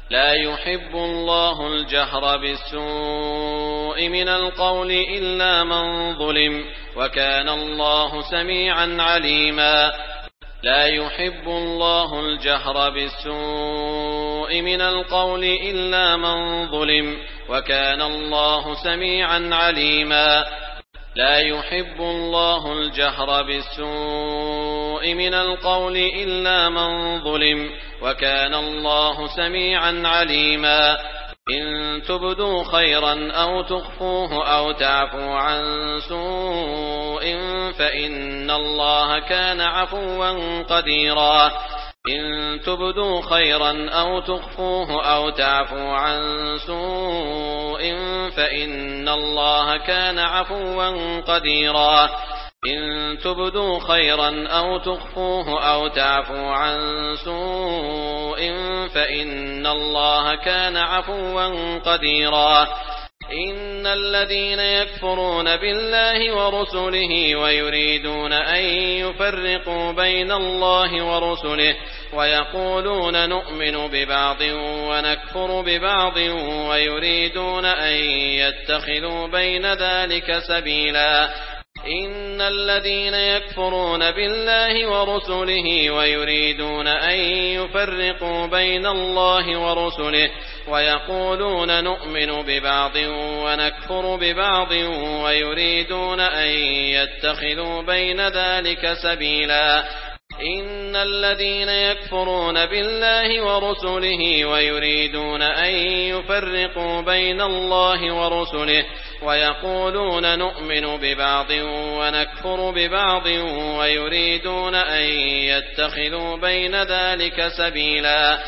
لا يحب الله الجهر بالسوء من القول إلا من ظلم وكان الله سميعا عليما لا يحب الله الجهر بالسوء من القول إلا من ظلم وكان الله سميعا عليما لا يحب الله الجهر بالسوء من القول إلا من ظلم وكان الله سميعا عليما إن تبدوا خيرا أو تخفوه أو تعفوا عن سوء فإن الله كان عفوا قديرا إن تبدوا خيرا أو تخفوه أو تعفوا عن سوء فإن الله كان عفوا قديرا إن تبدوا خيرا أو تخفوه أو تعفوا عن سوء فإن الله كان عفوا قديرا إن الذين يكفرون بالله ورسله ويريدون أن يفرقوا بين الله ورسله ويقولون نؤمن ببعض ونكفر ببعض ويريدون أن يتخذوا بين ذلك سبيلا إن الذين يكفرون بالله ورسله ويريدون أن يفرقوا بين الله ورسله ويقولون نؤمن ببعض ونكفر ببعض ويريدون أن يتخذوا بين ذلك سبيلا إن الذين يكفرون بالله ورسله ويريدون أن يفرقوا بين الله ورسله ويقولون نؤمن ببعض ونكفر ببعض ويريدون أن يتخذوا بين ذلك سبيلا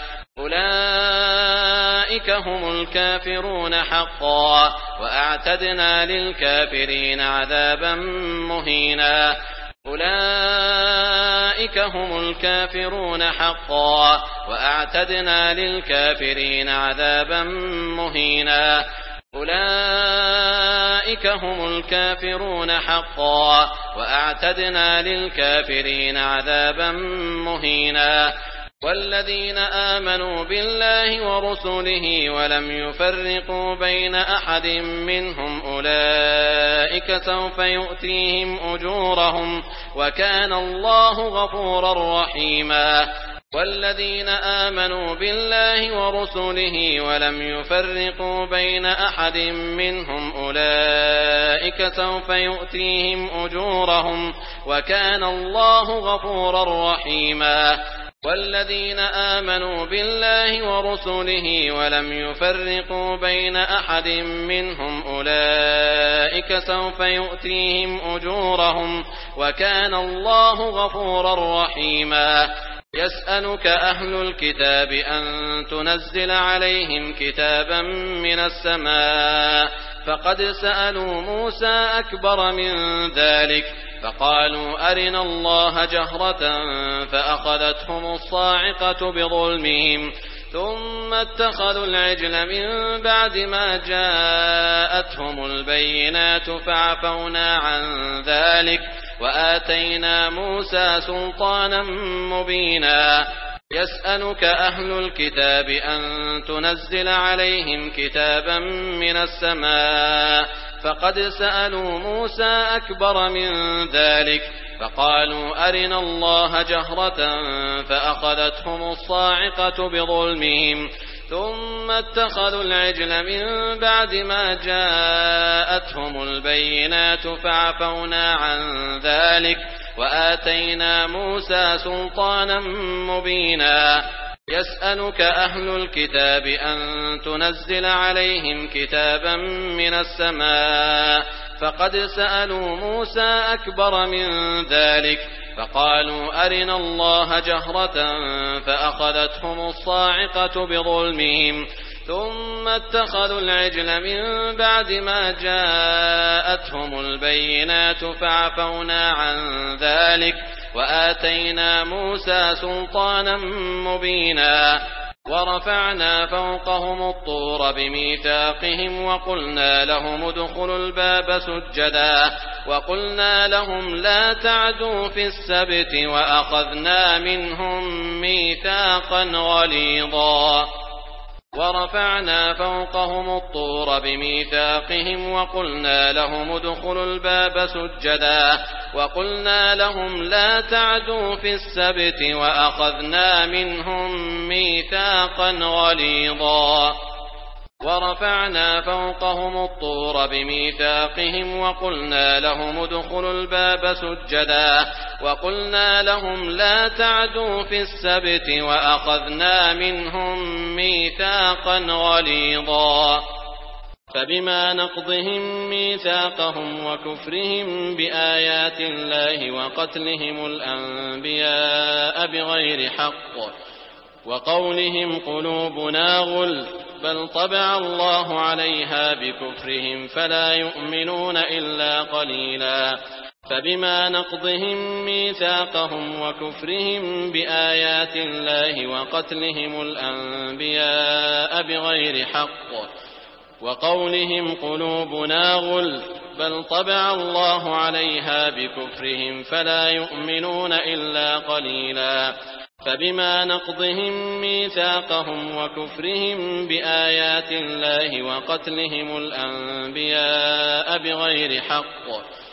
أولئك هم الكافرون حقا وأعتدنا للكافرين عذابا مهينا أولئك هم الكافرون حقا وأعتدنا للكافرين عذابا مهينا أولئك هم الكافرون حقا وأعتدنا للكافرين عذابا مهينا والذين آمنوا بالله ورسله ولم يفرقوا بين أحد منهم أولئك سوف يؤتيهم أجورهم وكان الله غفورا رحيما والذين آمنوا بالله ورسله ولم يفرقوا بين أحد منهم أولئك سوف يؤتيهم أجورهم وكان الله غفورا رحيما والذين آمنوا بالله ورسله ولم يفرقوا بين أحد منهم أولئك سوف يؤتيهم أجورهم وكان الله غفورا رحيما يسألك أهل الكتاب أن تنزل عليهم كتابا من السماء فقد سألوا موسى أكبر من ذلك فقالوا أرنا الله جهرة فأخذتهم الصاعقة بظلمهم ثم اتخذوا العجل من بعد ما جاءتهم البينات فعفونا عن ذلك وآتينا موسى سلطانا مبينا يسألك أهل الكتاب أن تنزل عليهم كتابا من السماء فقد سألوا موسى أكبر من ذلك فقالوا أرنا الله جهرة فأخذتهم الصاعقة بظلمهم ثم اتخذوا العجل من بعد ما جاءتهم البينات فعفونا عن ذلك وآتينا موسى سلطانا مبينا يسألك أهل الكتاب أن تنزل عليهم كتابا من السماء فقد سألوا موسى أكبر من ذلك فقالوا أرنا الله جهرة فأخذتهم الصاعقة بظلمهم ثم اتخذوا العجل من بعد ما جاءتهم البينات فعفونا عن ذلك وآتينا موسى سلطانا مبينا ورفعنا فوقهم الطور بميثاقهم وقلنا لهم ادخلوا الباب سجدا وقلنا لهم لا تعدوا في السبت وأخذنا منهم ميثاقا غليظا ورفعنا فوقهم الطور بميثاقهم وقلنا لهم ادخلوا الباب سجدا وقلنا لهم لا تعدوا في السبت وأخذنا منهم ميثاقا غليظا ورفعنا فوقهم الطور بميثاقهم وقلنا لهم ادخلوا الباب سجدا وقلنا لهم لا تعدوا في السبت وأخذنا منهم ميثاقا غليظا فبما نقضهم ميثاقهم وكفرهم بآيات الله وقتلهم الأنبياء بغير حق وقولهم قلوبنا غل بل طبع الله عليها بكفرهم فلا يؤمنون إلا قليلا فبما نقضهم ميثاقهم وكفرهم بآيات الله وقتلهم الأنبياء بغير حق وقولهم قلوبنا غل بل طبع الله عليها بكفرهم فلا يؤمنون إلا قليلا فبما نقضهم ميثاقهم وكفرهم بآيات الله وقتلهم الأنبياء بغير حق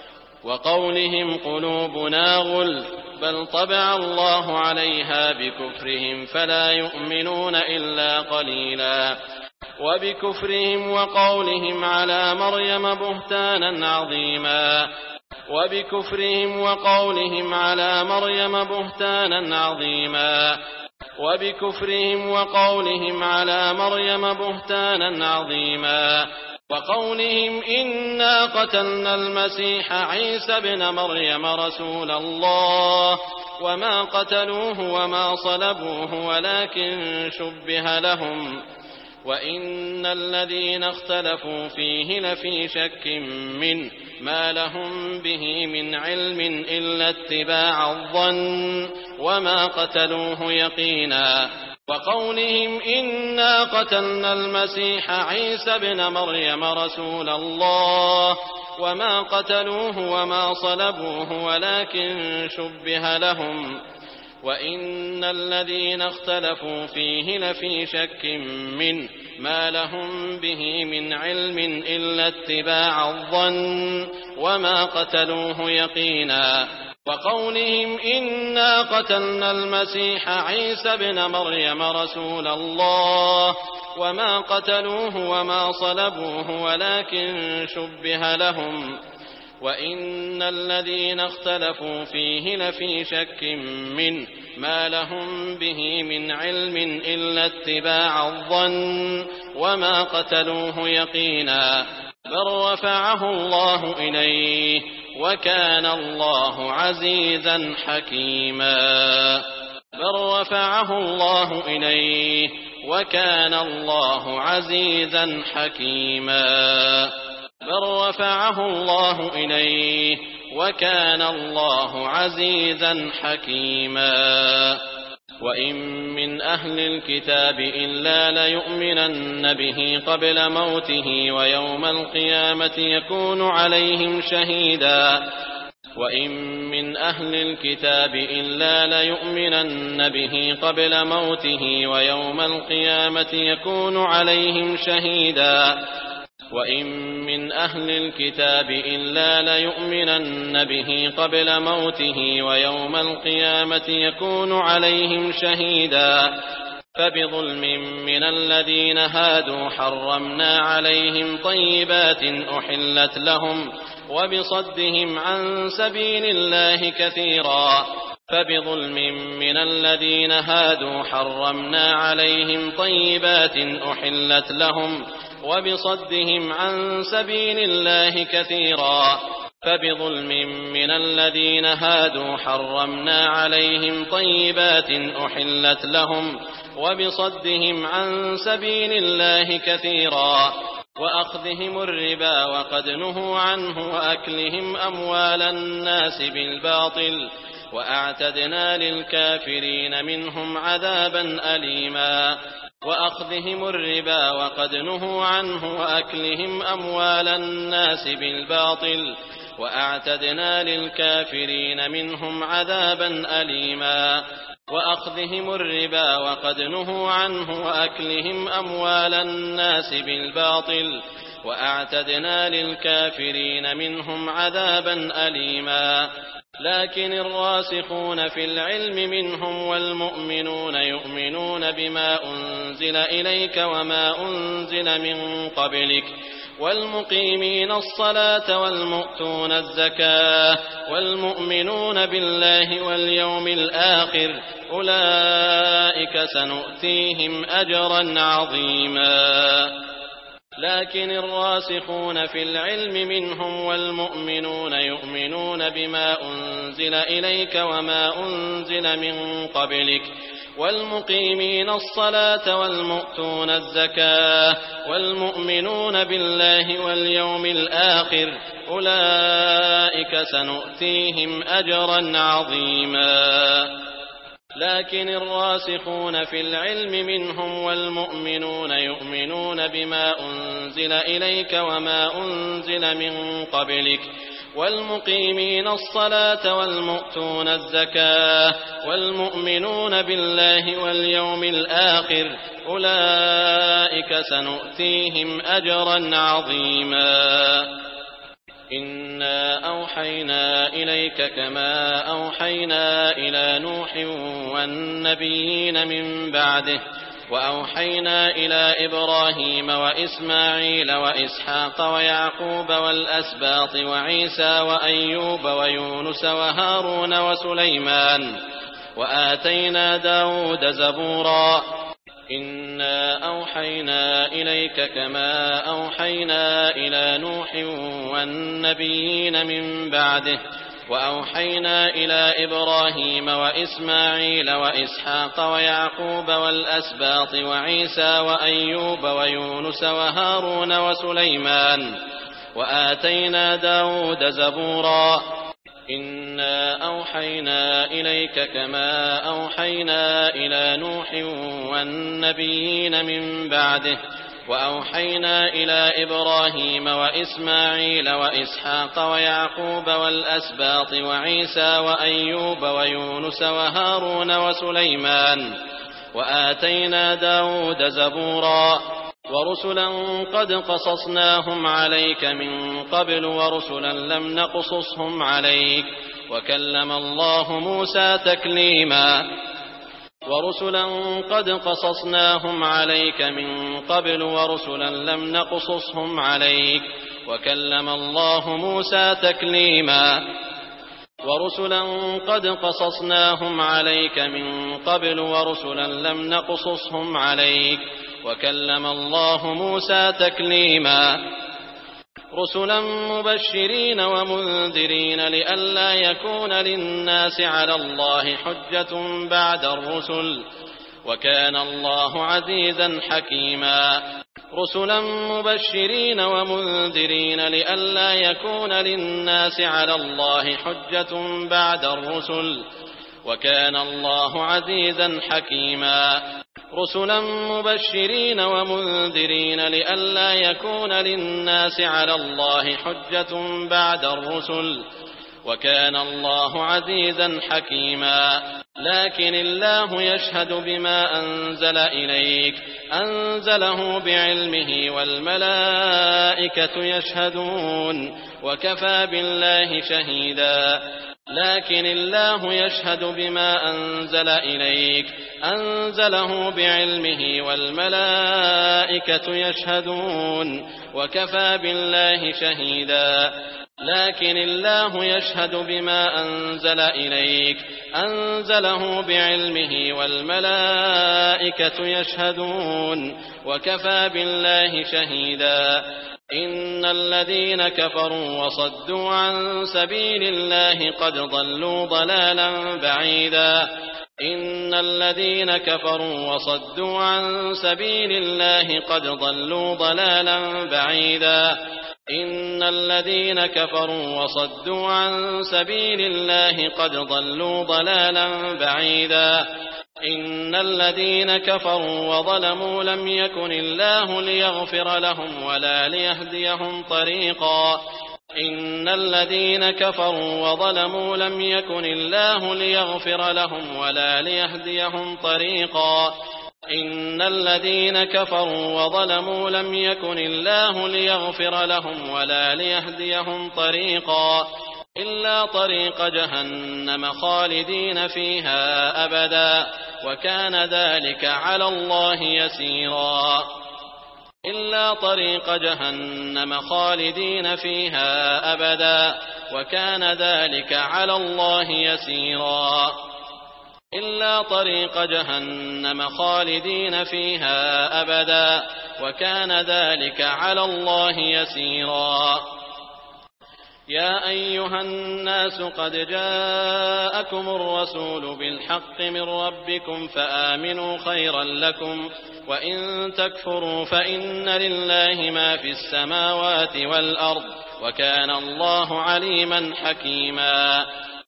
وقولهم قلوبنا غل بل طبع الله عليها بكفرهم فلا يؤمنون إلا قليلا وبكفرهم وقولهم على مريم بهتانا عظيما وبكفرهم وقولهم على مريم بهتانا عظيما وبكفرهم وقولهم على مريم بهتانا عظيما وقولهم إنا قتلنا المسيح عيسى ابن مريم رسول الله وما قتلوه وما صلبوه ولكن شبه لهم وإن الذين اختلفوا فيه لفي شك منه ما لهم به من علم إلا اتباع الظن وما قتلوه يقينا وقولهم إنا قتلنا المسيح عيسى ابن مريم رسول الله وما قتلوه وما صلبوه ولكن شبه لهم وإن الذين اختلفوا فيه لفي شك منه ما لهم به من علم إلا اتباع الظن وما قتلوه يقينا وقولهم إنا قتلنا المسيح عيسى ابن مريم رسول الله وما قتلوه وما صلبوه ولكن شبه لهم وإن الذين اختلفوا فيه لفي شك منه ما لهم به من علم إلا اتباع الظن وما قتلوه يقينا بل رفعه الله إليه وكان الله عزيزا حكيما بل رفعه الله إليه وكان الله عزيزا حكيما بل رفعه الله إليه وكان الله عزيزا حكيما وإن من أهل الكتاب إلا ليؤمنن به قبل موته ويوم القيامة يكون عليهم شهيدا وإن من أهل الكتاب إلا ليؤمنن به قبل موته ويوم القيامة يكون عليهم شهيدا وإن من أهل الكتاب إلا ليؤمنن به قبل موته ويوم القيامة يكون عليهم شهيدا فبظلم من الذين هادوا حرمنا عليهم طيبات أحلت لهم وبصدهم عن سبيل الله كثيرا فبظلم من الذين هادوا حرمنا عليهم طيبات أحلت لهم وبصدهم عن سبيل الله كثيرا فبظلم من الذين هادوا حرمنا عليهم طيبات أحلت لهم وبصدهم عن سبيل الله كثيرا وأخذهم الربا وقد نهوا عنه وأكلهم أموال الناس بالباطل وأعتدنا للكافرين منهم عذابا أليما وأخذهم الربا وقد نهوا عنه وأكلهم أموال الناس بالباطل وأعتدنا للكافرين منهم عذابا أليما وأخذهم الربا وقد نهوا عنه وأكلهم أموال الناس بالباطل وأعتدنا للكافرين منهم عذابا أليما. لكن الراسخون في العلم منهم والمؤمنون يؤمنون بما أنزل إليك وما أنزل من قبلك والمقيمين الصلاة والمؤتون الزكاة والمؤمنون بالله واليوم الآخر أولئك سنؤتيهم أجرا عظيما. لكن الراسخون في العلم منهم والمؤمنون يؤمنون بما أنزل إليك وما أنزل من قبلك والمقيمين الصلاة والمؤتون الزكاة والمؤمنون بالله واليوم الآخر أولئك سنؤتيهم أجرا عظيما. لكن الراسخون في العلم منهم والمؤمنون يؤمنون بما أنزل إليك وما أنزل من قبلك والمقيمين الصلاة والمؤتون الزكاة والمؤمنون بالله واليوم الآخر أولئك سنؤتيهم أجرا عظيما. إنا أوحينا إليك كما أوحينا إلى نوح والنبيين من بعده وأوحينا إلى إبراهيم وإسماعيل وإسحاق ويعقوب والأسباط وعيسى وأيوب ويونس وهارون وسليمان وآتينا داود زبورا. إنا أوحينا إليك كما أوحينا إلى نوح والنبيين من بعده وأوحينا إلى إبراهيم وإسماعيل وإسحاق ويعقوب والأسباط وعيسى وأيوب ويونس وهارون وسليمان وآتينا داود زبورا. إنا أوحينا إليك كما أوحينا إلى نوح والنبيين من بعده وأوحينا إلى إبراهيم وإسماعيل وإسحاق ويعقوب والأسباط وعيسى وأيوب ويونس وهارون وسليمان وآتينا داود زبورا. ورسلا قد قصصناهم عليك من قبل ورسلا لم نقصصهم عليك وكلم الله موسى تكليما. ورسلا قد قصصناهم عليك من قبل ورسلا لم نقصصهم عليك وكلم الله موسى تكليما. ورسلا قد قصصناهم عليك من قبل ورسلا لم نقصصهم عليك وكلم الله موسى تكليما. رسلا مبشرين ومنذرين لئلا يكون للناس على الله حجة بعد الرسل وكان الله عزيزا حكيما. رسلا مبشرين ومنذرين لئلا يكون للناس على الله حجة بعد الرسل وكان الله عزيزا حكيما. رسلا مبشرين ومنذرين لئلا يكون للناس على الله حجة بعد الرسل وكان الله عزيزا حكيما. لكن الله يشهد بما أنزل إليك أنزله بعلمه والملائكة يشهدون وكفى بالله شهيدا. لكن الله يشهد بما أنزل إليك أنزله بعلمه والملائكة يشهدون وكفى بالله شهيدا. لكن الله يشهد بما أنزل إليك أنزله بعلمه والملائكة يشهدون وكفى بالله شهيدا. إن الذين كفروا وصدوا عن سبيل الله قد ضلوا ضلالا بعيدا. إن الذين كفروا وصدوا عن سبيل الله قد ضلوا ضلالا بعيدا. إن الذين كفروا وصدوا عن سبيل الله قد ضلوا ضلالا بعيدا. إن الذين كفروا وظلموا لم يكن الله ليغفر لهم ولا ليهديهم طريقا. إن الذين كفروا وظلموا لم يكن الله ليغفر لهم ولا ليهديهم طريقا إن الذين كفروا وظلموا لم يكن الله ليغفر لهم ولا ليهديهم طريقا إلا طريق جهنم خالدين فيها أبدا وكان ذلك على الله يسيرا إلا طريق جهنم خالدين فيها أبدا وكان ذلك على الله يسيرا إلا طريق جهنم خالدين فيها أبدا وكان ذلك على الله يسيرا يا أيها الناس قد جاءكم الرسول بالحق من ربكم فآمنوا خيرا لكم وإن تكفروا فإن لله ما في السماوات والأرض وكان الله عليما حكيما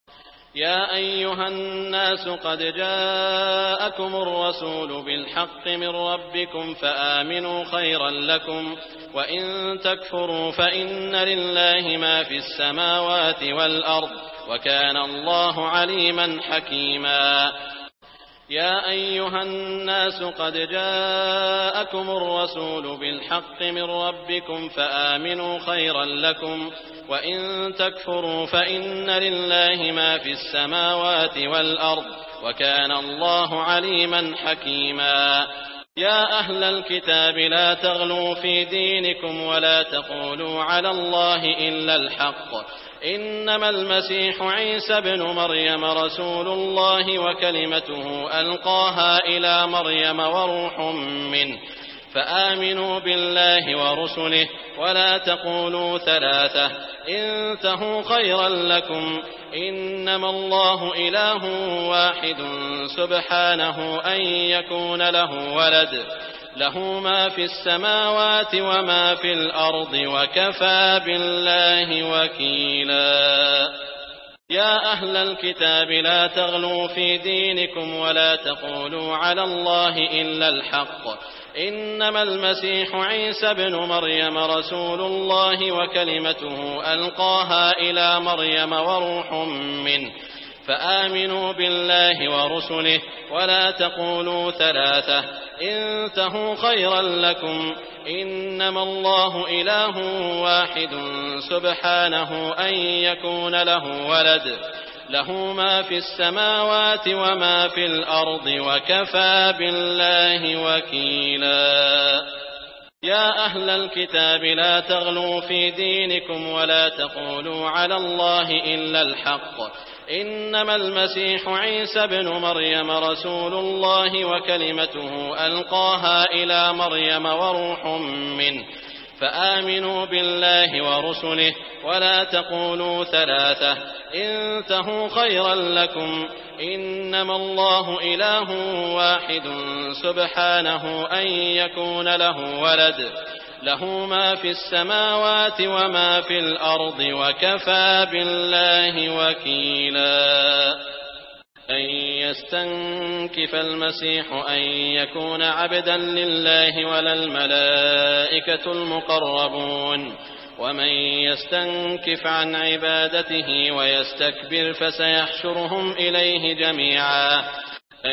يا أيها الناس قد جاءكم الرسول بالحق من ربكم فآمنوا خيرا لكم وإن تكفروا فإن لله ما في السماوات والأرض وكان الله عليما حكيما يا أيها الناس قد جاءكم الرسول بالحق من ربكم فآمنوا خيرا لكم وإن تكفروا فإن لله ما في السماوات والأرض وكان الله عليما حكيما يا أهل الكتاب لا تغلوا في دينكم ولا تقولوا على الله إلا الحق إنما المسيح عيسى بن مريم رسول الله وكلمته ألقاها إلى مريم وروح منه فآمنوا بالله ورسله ولا تقولوا ثلاثة انتهوا خيرا لكم إنما الله إله واحد سبحانه أن يكون له ولد له ما في السماوات وما في الأرض وكفى بالله وكيلا يا أهل الكتاب لا تغلوا في دينكم ولا تقولوا على الله إلا الحق إنما المسيح عيسى بن مريم رسول الله وكلمته ألقاها إلى مريم وروح منه فآمنوا بالله ورسله ولا تقولوا ثلاثة انتهوا خيرا لكم إنما الله إله واحد سبحانه أن يكون له ولد له ما في السماوات وما في الأرض وكفى بالله وكيلا يا أهل الكتاب لا تغلوا في دينكم ولا تقولوا على الله إلا الحق إنما المسيح عيسى بن مريم رسول الله وكلمته ألقاها إلى مريم وروح منه فآمنوا بالله ورسله ولا تقولوا ثلاثة انتهوا خيرا لكم إنما الله إله واحد سبحانه أن يكون له ولد له ما في السماوات وما في الأرض وكفى بالله وكيلا أن يستنكف المسيح أن يكون عبدا لله ولا الملائكة المقربون ومن يستنكف عن عبادته ويستكبر فسيحشرهم إليه جميعا أن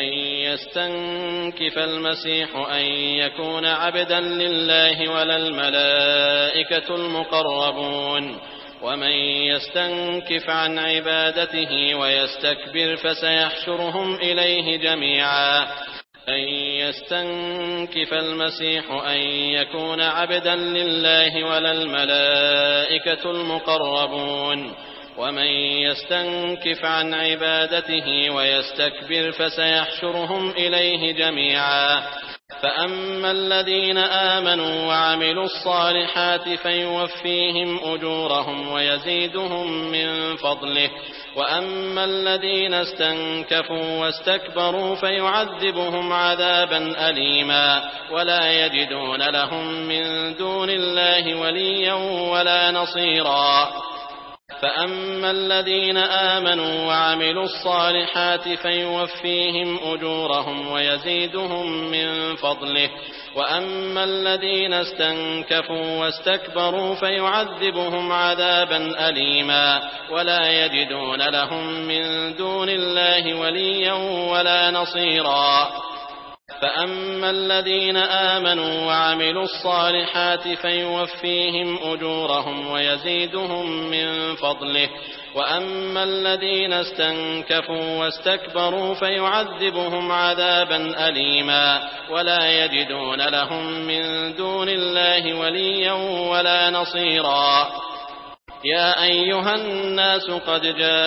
يستنكف المسيح أن يكون عبدا لله ولا الملائكة المقربون ومن يستنكف عن عبادته ويستكبر فسيحشرهم إليه جميعا أن يستنكف المسيح أن يكون عبدا لله ولا الملائكة المقربون ومن يستنكف عن عبادته ويستكبر فسيحشرهم إليه جميعا فأما الذين آمنوا وعملوا الصالحات فيوفيهم أجورهم ويزيدهم من فضله وأما الذين استنكفوا واستكبروا فيعذبهم عذابا أليما ولا يجدون لهم من دون الله وليا ولا نصيرا فأما الذين آمنوا وعملوا الصالحات فيوفيهم أجورهم ويزيدهم من فضله، وأما الذين استنكفوا واستكبروا فيعذبهم عذابا أليما ولا يجدون لهم من دون الله وليا ولا نصيرا. فأما الذين آمنوا وعملوا الصالحات فيوفيهم أجورهم ويزيدهم من فضله، وأما الذين استنكفوا واستكبروا فيعذبهم عذابا أليما ولا يجدون لهم من دون الله وليا ولا نصيرا. يا أيها الناس قد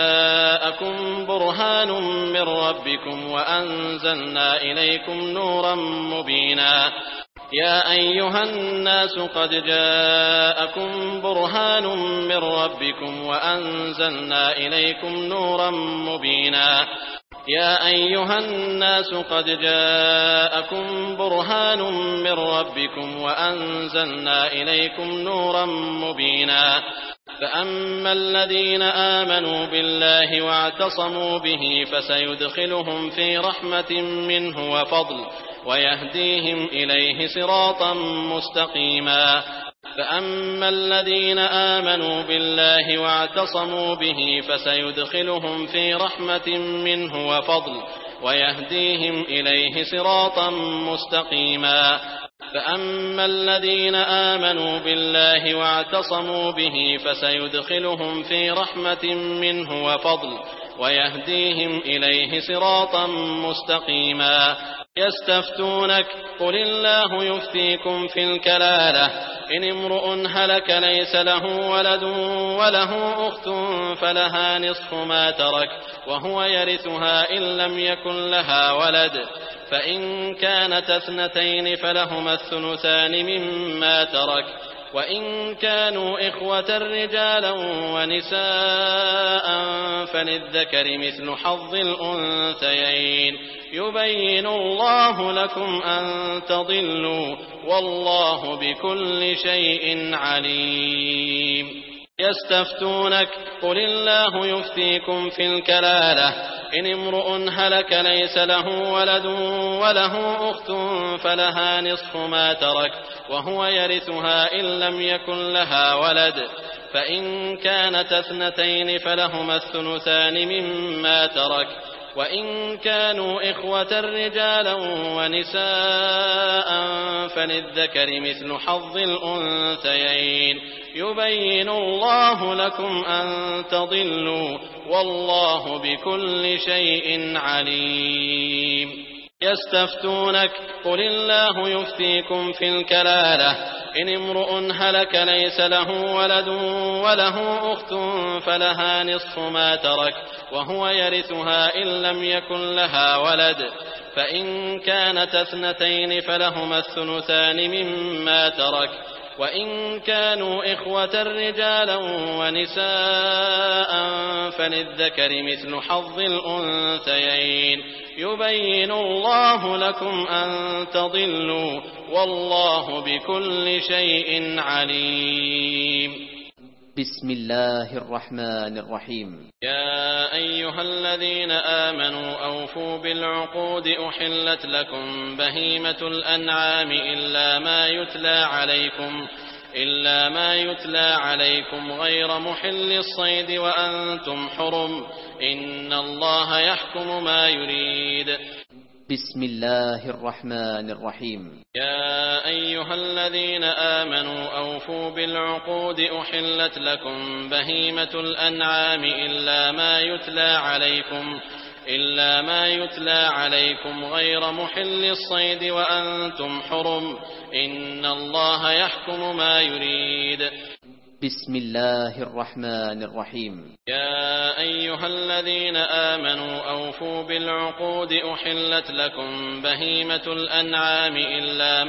جاءكم برهان من ربكم وأنزلنا إليكم نورا مبينا. يا أيها الناس قد جاءكم برهان من ربكم وأنزلنا إليكم نورا مبينا. يا أيها الناس قد جاءكم برهان من ربكم وأنزلنا إليكم نورا مبينا. فأما الذين آمنوا بالله واعتصموا به فسيدخلهم في رحمة منه وفضل ويهديهم إليه صراطا مستقيما. فأما الذين آمنوا بالله واعتصموا به فسيدخلهم في رحمة منه وفضل ويهديهم إليه صراطا مستقيما. فأما الذين آمنوا بالله واعتصموا به فسيدخلهم في رحمة منه وفضل ويهديهم إليه صراطا مستقيما. يستفتونك قل الله يفتيكم في الكلالة إن امرؤ هلك ليس له ولد وله أخت فلها نصف ما ترك وهو يرثها إن لم يكن لها ولد، فإن كانت اثنتين فلهما الثلثان مما ترك، وإن كانوا إخوة رجالا ونساء فللذكر مثل حظ الأنثيين. يبين الله لكم أن تضلوا والله بكل شيء عليم. يستفتونك قل الله يفتيكم في الكلالة إن امرؤ هلك ليس له ولد وله أخت فلها نصف ما ترك وهو يرثها إن لم يكن لها ولد، فإن كانت اثنتين فلهما الثلثان مما ترك، وإن كانوا إخوة رجالا ونساء فللذكر مثل حظ الأنثيين. يبين الله لكم أن تضلوا والله بكل شيء عليم. يستفتونك قل الله يفتيكم في الكلالة إن امرؤ هلك ليس له ولد وله أخت فلها نصف ما ترك وهو يرثها إن لم يكن لها ولد، فإن كانت اثنتين فلهما الثلثان مما ترك، وإن كانوا إخوة رجالا ونساء فللذكر مثل حظ الأنثيين. يبين الله لكم أن تضلوا والله بكل شيء عليم. بسم الله الرحمن الرحيم. يا أيها الذين آمنوا أوفوا بالعقود أحلت لكم بهيمة الأنعام إلا ما يتلى عليكم غير محل الصيد وأنتم حرم إن الله يحكم ما يريد. بسم الله الرحمن الرحيم. يا أيها الذين آمنوا أوفوا بالعقود أحلت لكم بهيمة الأنعام إلا ما يتلى عليكم غير محل الصيد وأنتم حرم إن الله يحكم ما يريد. بسم الله الرحمن الرحيم. يا أيها الذين آمنوا أوفوا بالعقود أحلت لكم بهيمة الأنعام إلا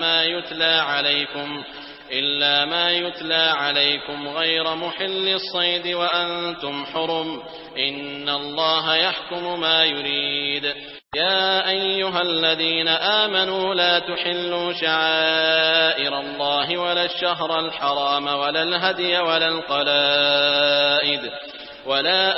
ما يتلى عليكم غير محل الصيد وأنتم حرم إن الله يحكم ما يريد. يا أيها الذين آمنوا لا تحلوا شعائر الله ولا الشهر الحرام ولا الهدي ولا القلائد ولا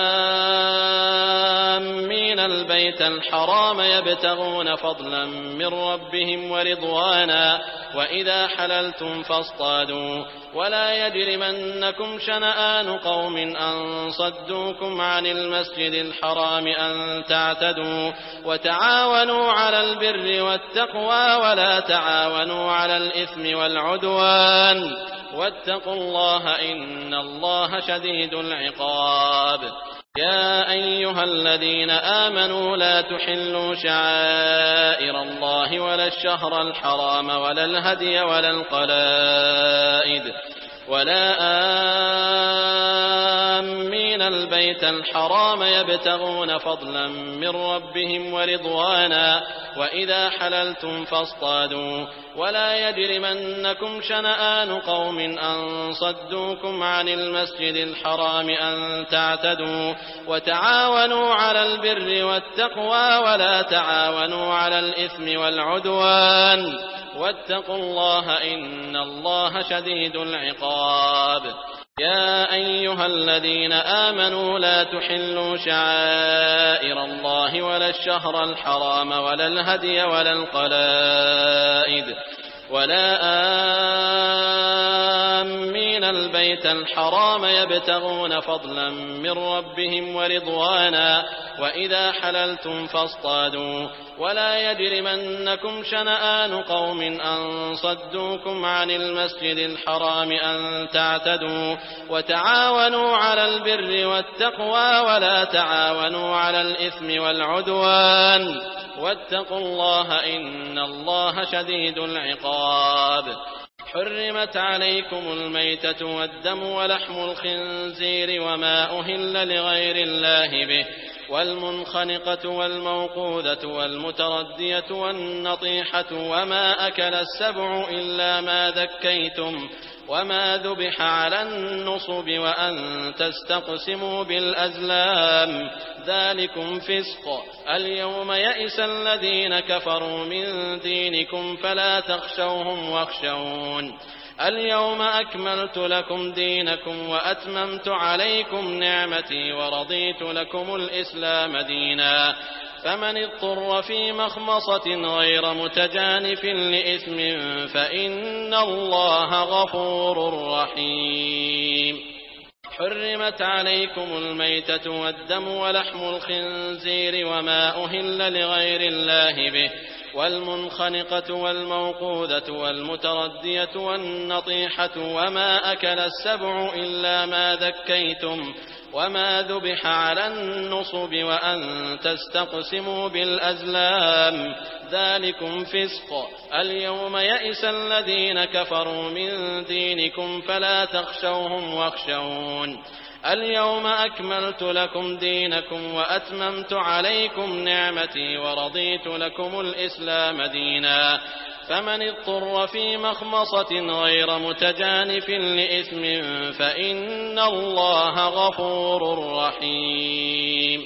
آمين البيت الحرام يبتغون فضلا من ربهم ورضوانا وإذا حللتم فاصطادوا ولا يجرمنكم شنآن قوم أن صدوكم عن المسجد الحرام أن تعتدوا وتعاونوا على البر والتقوى ولا تعاونوا على الإثم والعدوان واتقوا الله إن الله شديد العقاب. يا أيها الذين آمنوا لا تحلوا شعائر الله ولا الشهر الحرام ولا الهدي ولا القلائد ولا آمين البيت الحرام يبتغون فضلا من ربهم ورضوانا وإذا حللتم فاصطادوا ولا يجرمنكم شنآن قوم أن صدوكم عن المسجد الحرام أن تعتدوا وتعاونوا على البر والتقوى ولا تعاونوا على الإثم والعدوان واتقوا الله إن الله شديد العقاب. يا أيها الذين آمنوا لا تحلوا شعائر الله ولا الشهر الحرام ولا الهدي ولا القلائد ولا آمين البيت الحرام يبتغون فضلا من ربهم ورضوانا وإذا حللتم فاصطادوا ولا يجرمنكم شنآن قوم أن صدوكم عن المسجد الحرام أن تعتدوا وتعاونوا على البر والتقوى ولا تعاونوا على الإثم والعدوان واتقوا الله إن الله شديد العقاب. حرمت عليكم الميتة والدم ولحم الخنزير وما أهل لغير الله به والمنخنقة والموقوذة والمتردية والنطيحة وما أكل السبع إلا ما ذكيتم وما ذبح على النصب وأن تستقسموا بالأزلام ذلكم فسق. اليوم يئس الذين كفروا من دينكم فلا تخشوهم واخشون. اليوم أكملت لكم دينكم وأتممت عليكم نعمتي ورضيت لكم الإسلام دينا فمن اضطر في مخمصة غير متجانف لإثم فإن الله غفور رحيم. حرمت عليكم الميتة والدم ولحم الخنزير وما أهل لغير الله به والمنخنقة والموقوذة والمتردية والنطيحة وما أكل السبع إلا ما ذكيتم وما ذبح على النصب وأن تستقسموا بالأزلام ذلكم فسق. اليوم يئس الذين كفروا من دينكم فلا تخشوهم واخشون. اليوم أكملت لكم دينكم وأتممت عليكم نعمتي ورضيت لكم الإسلام دينا فمن اضطر في مخمصة غير متجانف لإثم فإن الله غفور رحيم.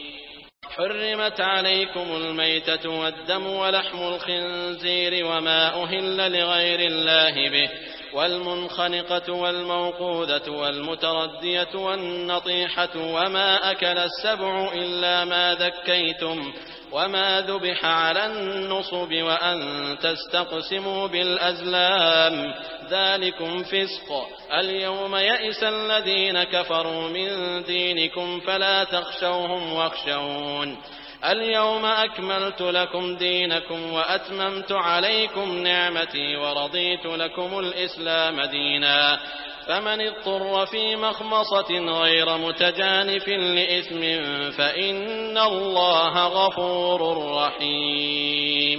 حرمت عليكم الميتة والدم ولحم الخنزير وما أهل لغير الله به والمنخنقة والموقوذة والمتردية والنطيحة وما أكل السبع إلا ما ذكيتم وما ذبح على النصب وأن تستقسموا بالأزلام ذلكم فسق. اليوم يئس الذين كفروا من دينكم فلا تخشوهم واخشون. اليوم أكملت لكم دينكم وأتممت عليكم نعمتي ورضيت لكم الإسلام دينا فمن اضطر في مخمصة غير متجانف لإثم فإن الله غفور رحيم.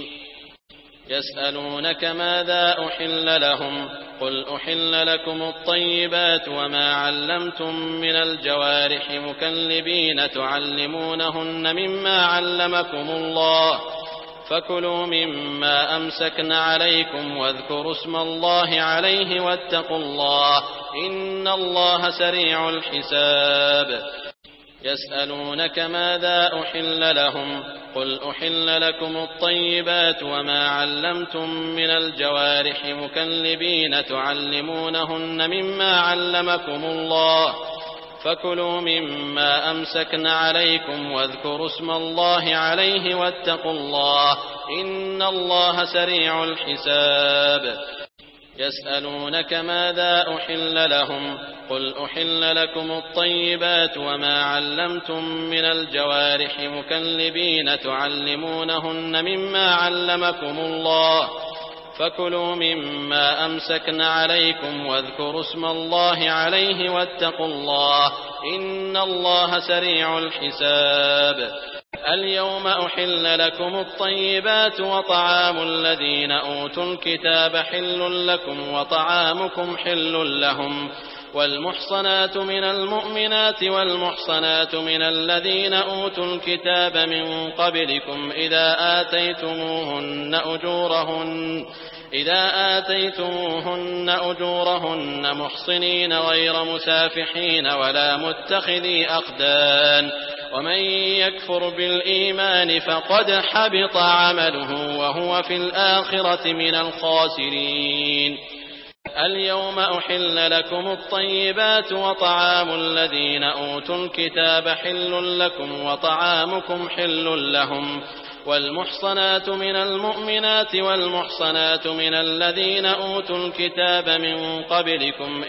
يسألونك ماذا أحل لهم قل أحل لكم الطيبات وما علمتم من الجوارح مكلبين تعلمونهن مما علمكم الله فكلوا مما أمسكن عليكم واذكروا اسم الله عليه واتقوا الله إن الله سريع الحساب. يسألونك ماذا أحل لهم قل أحل لكم الطيبات وما علمتم من الجوارح مكلبين تعلمونهن مما علمكم الله فكلوا مما أمسكن عليكم واذكروا اسم الله عليه واتقوا الله إن الله سريع الحساب. يسألونك ماذا أحل لهم قل أحل لكم الطيبات وما علمتم من الجوارح مكلبين تعلمونهن مما علمكم الله فكلوا مما أمسكن عليكم واذكروا اسم الله عليه واتقوا الله إن الله سريع الحساب. اليوم أحل لكم الطيبات وطعام الذين أوتوا الكتاب حل لكم وطعامكم حل لهم والمحصنات من المؤمنات والمحصنات من الذين أوتوا الكتاب من قبلكم إذا آتيتموهن أجورهن محصنين غير مسافحين ولا متخذي أخدان ومن يكفر بالإيمان فقد حبط عمله وهو في الآخرة من الخاسرين. اليوم أحل لكم الطيبات وطعام الذين أوتوا الكتاب حل لكم وطعامكم حل لهم والمحصنات من المؤمنات والمحصنات من الذين أوتوا الكتاب من قبلكم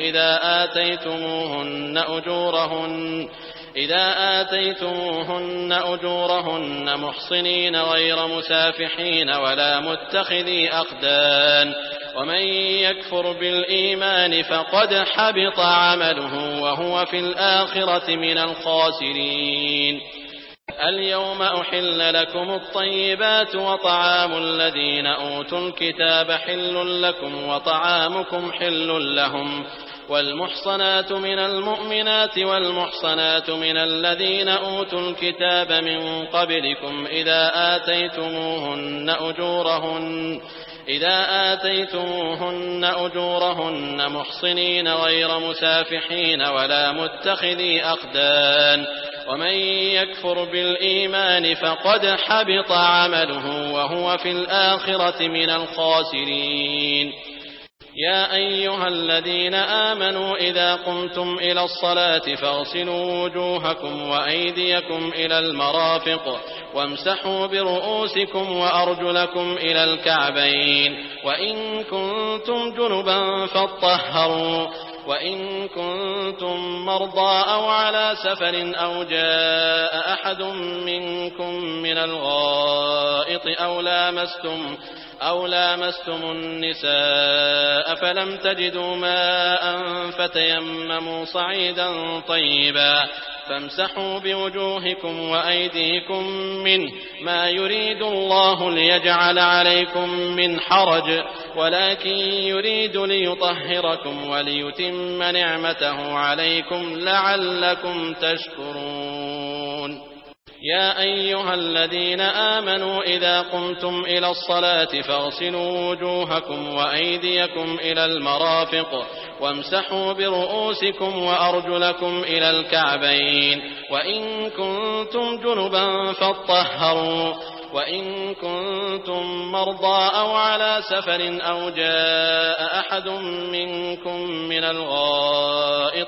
إذا آتيتموهن أجورهن محصنين غير مسافحين ولا متخذي أخدان ومن يكفر بالإيمان فقد حبط عمله وهو في الآخرة من الخاسرين. اليوم أحل لكم الطيبات وطعام الذين أوتوا الكتاب حل لكم وطعامكم حل لهم والمحصنات من المؤمنات والمحصنات من الذين أوتوا الكتاب من قبلكم إذا آتيتموهن أجورهن محصنين غير مسافحين ولا متخذي أخدان ومن يكفر بالإيمان فقد حبط عمله وهو في الآخرة من الخاسرين. يا أيها الذين آمنوا إذا قمتم إلى الصلاة فاغسلوا وجوهكم وأيديكم إلى المرافق وامسحوا برؤوسكم وأرجلكم إلى الكعبين وإن كنتم جنبا فاطهروا وإن كنتم مرضى أو على سفر أو جاء أحد منكم من الغائط أو لامستم النساء فلم تجدوا ماء فتيمموا صعيدا طيبا فامسحوا بوجوهكم وأيديكم منه ما يريد الله ليجعل عليكم من حرج ولكن يريد ليطهركم وليتم نعمته عليكم لعلكم تشكرون. يا أيها الذين آمنوا إذا قمتم إلى الصلاة فاغسلوا وجوهكم وأيديكم إلى المرافق وامسحوا برؤوسكم وأرجلكم إلى الكعبين وإن كنتم جنبا فاطهروا وإن كنتم مرضى أو على سفر أو جاء أحد منكم من الغائط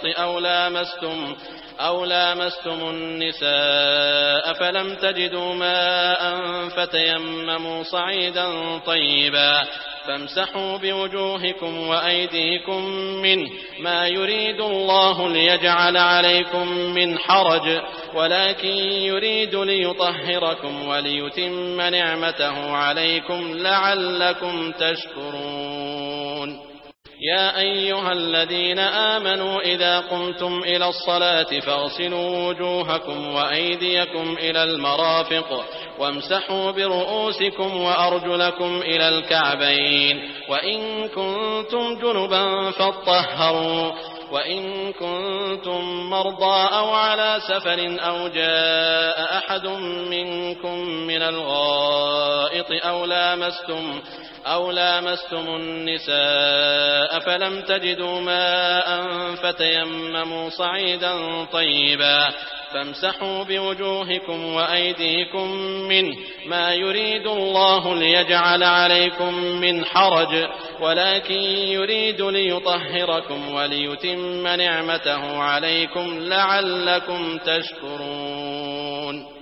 أو لامستم النساء فلم تجدوا ماء فتيمموا صعيدا طيبا فامسحوا بوجوهكم وأيديكم منه ما يريد الله ليجعل عليكم من حرج ولكن يريد ليطهركم وليتم نعمته عليكم لعلكم تشكرون. يا أيها الذين آمنوا إذا قمتم إلى الصلاة فاغسلوا وجوهكم وأيديكم إلى المرافق وامسحوا برؤوسكم وأرجلكم إلى الكعبين وإن كنتم جنبا فاطهروا وإن كنتم مرضى أو على سفر أو جاء أحد منكم من الغائط أو لامستم النساء فلم تجدوا ماء فتيمموا صعيدا طيبا فامسحوا بوجوهكم وأيديكم منه ما يريد الله ليجعل عليكم من حرج ولكن يريد ليطهركم وليتم نعمته عليكم لعلكم تشكرون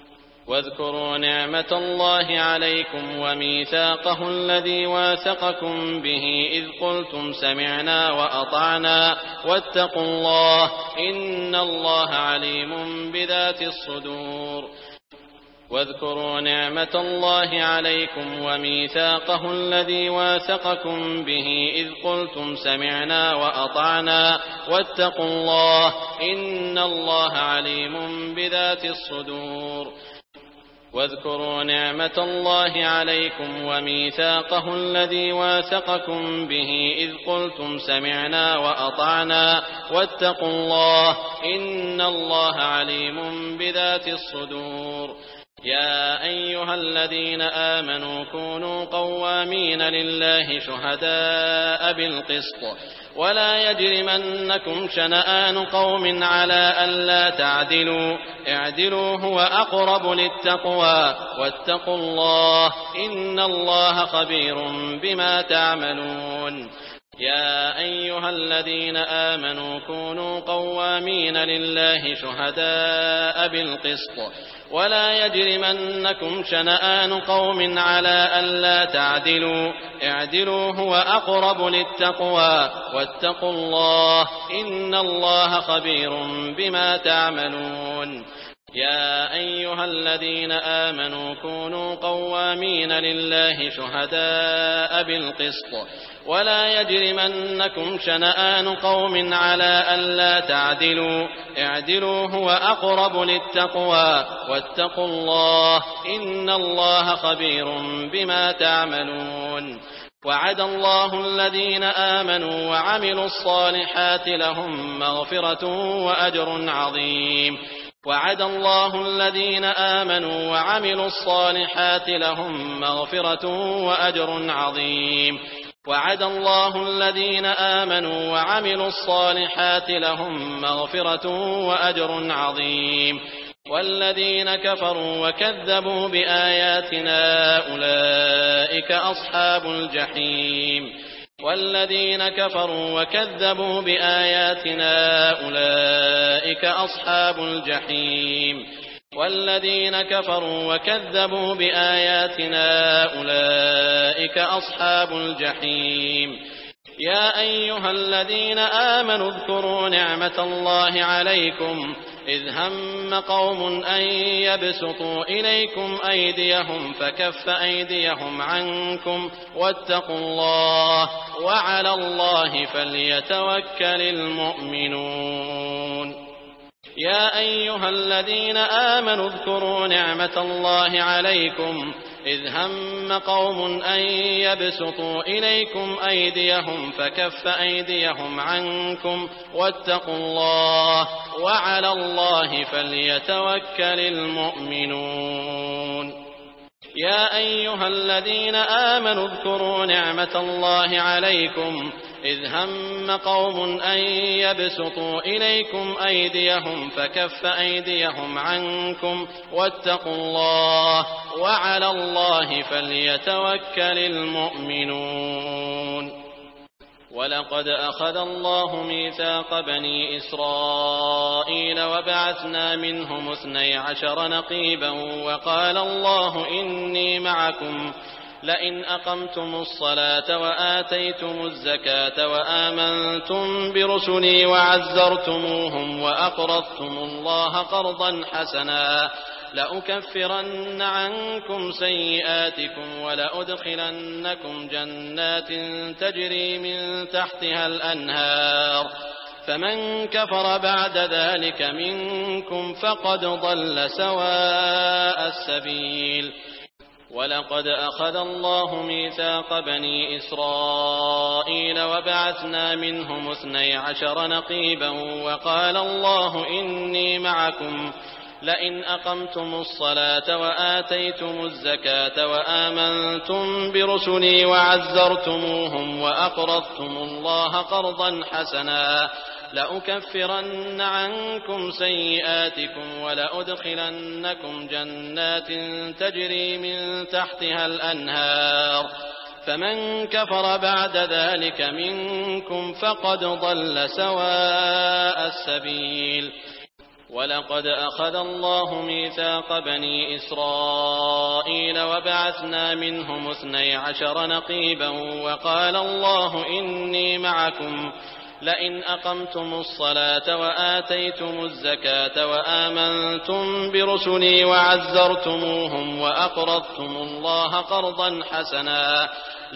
واذكروا نعمة الله عليكم وميثاقه الذي واثقكم به إذ قلتم سمعنا وأطعنا واتقوا الله إن الله عليم بذات الصدور واذكروا نعمة الله عليكم وميثاقه الذي واثقكم به إذ قلتم سمعنا وأطعنا واتقوا الله إن الله عليم بذات الصدور واذكروا نعمة الله عليكم وميثاقه الذي واثقكم به إذ قلتم سمعنا وأطعنا واتقوا الله إن الله عليم بذات الصدور يا أيها الذين آمنوا كونوا قوامين لله شهداء بالقسط ولا يجرمنكم شنآن قوم على ألا تعدلوا اعدلوا هو أقرب للتقوى واتقوا الله إن الله خبير بما تعملون يا أيها الذين آمنوا كونوا قوامين لله شهداء بالقسط ولا يجرمنكم شنآن قوم على ألا تعدلوا اعدلوا هو أقرب للتقوى واتقوا الله إن الله خبير بما تعملون يا أيها الذين آمنوا كونوا قوامين لله شهداء بالقسط ولا يجرمنكم شنآن قوم على ألا تعدلوا اعدلوا هو أقرب للتقوى واتقوا الله إن الله خبير بما تعملون وعد الله الذين آمنوا وعملوا الصالحات لهم مغفرة وأجر عظيم وعد الله الذين آمنوا وعملوا الصالحات لهم مغفرة وأجر عظيم وعد الله الذين آمنوا وعملوا الصالحات لهم مغفرة وأجر عظيم والذين كفروا وكذبوا بآياتنا أولئك أصحاب الجحيم والذين كفروا وكذبوا بآياتنا أولئك أصحاب الجحيم والذين كفروا وكذبوا بآياتنا أولئك أصحاب الجحيم يا أيها الذين آمنوا اذكروا نعمة الله عليكم إذ هم قوم أن يبسطوا إليكم أيديهم فكف أيديهم عنكم واتقوا الله وعلى الله فليتوكل المؤمنون يا أيها الذين آمنوا اذكروا نعمة الله عليكم إذ هم قوم أن يبسطوا إليكم أيديهم فكف أيديهم عنكم واتقوا الله وعلى الله فليتوكل المؤمنون يا أيها الذين آمنوا اذكروا نعمة الله عليكم إذ هم قوم أن يبسطوا إليكم أيديهم فكف أيديهم عنكم واتقوا الله وعلى الله فليتوكل المؤمنون ولقد أخذ الله ميثاق بني إسرائيل وبعثنا منهم 12 نقيبا وقال الله إني معكم لئن أقمتم الصلاة وآتيتم الزكاة وآمنتم برسلي وعزرتموهم وأقرضتم الله قرضا حسنا لأكفرن عنكم سيئاتكم ولأدخلنكم جنات تجري من تحتها الأنهار فمن كفر بعد ذلك منكم فقد ضل سواء السبيل ولقد أخذ الله ميثاق بني إسرائيل وبعثنا منهم 12 نقيبا وقال الله إني معكم لئن أقمتم الصلاة وآتيتم الزكاة وآمنتم برسلي وعزرتموهم وأقرضتم الله قرضا حسنا لأكفرن عنكم سيئاتكم ولأدخلنكم جنات تجري من تحتها الأنهار فمن كفر بعد ذلك منكم فقد ضل سواء السبيل ولقد أخذ الله ميثاق بني إسرائيل وبعثنا منهم 12 نقيبا وقال الله إني معكم لئن أقمتم الصلاة وآتيتم الزكاة وآمنتم برسلي وعزرتموهم وأقرضتم الله قرضا حسنا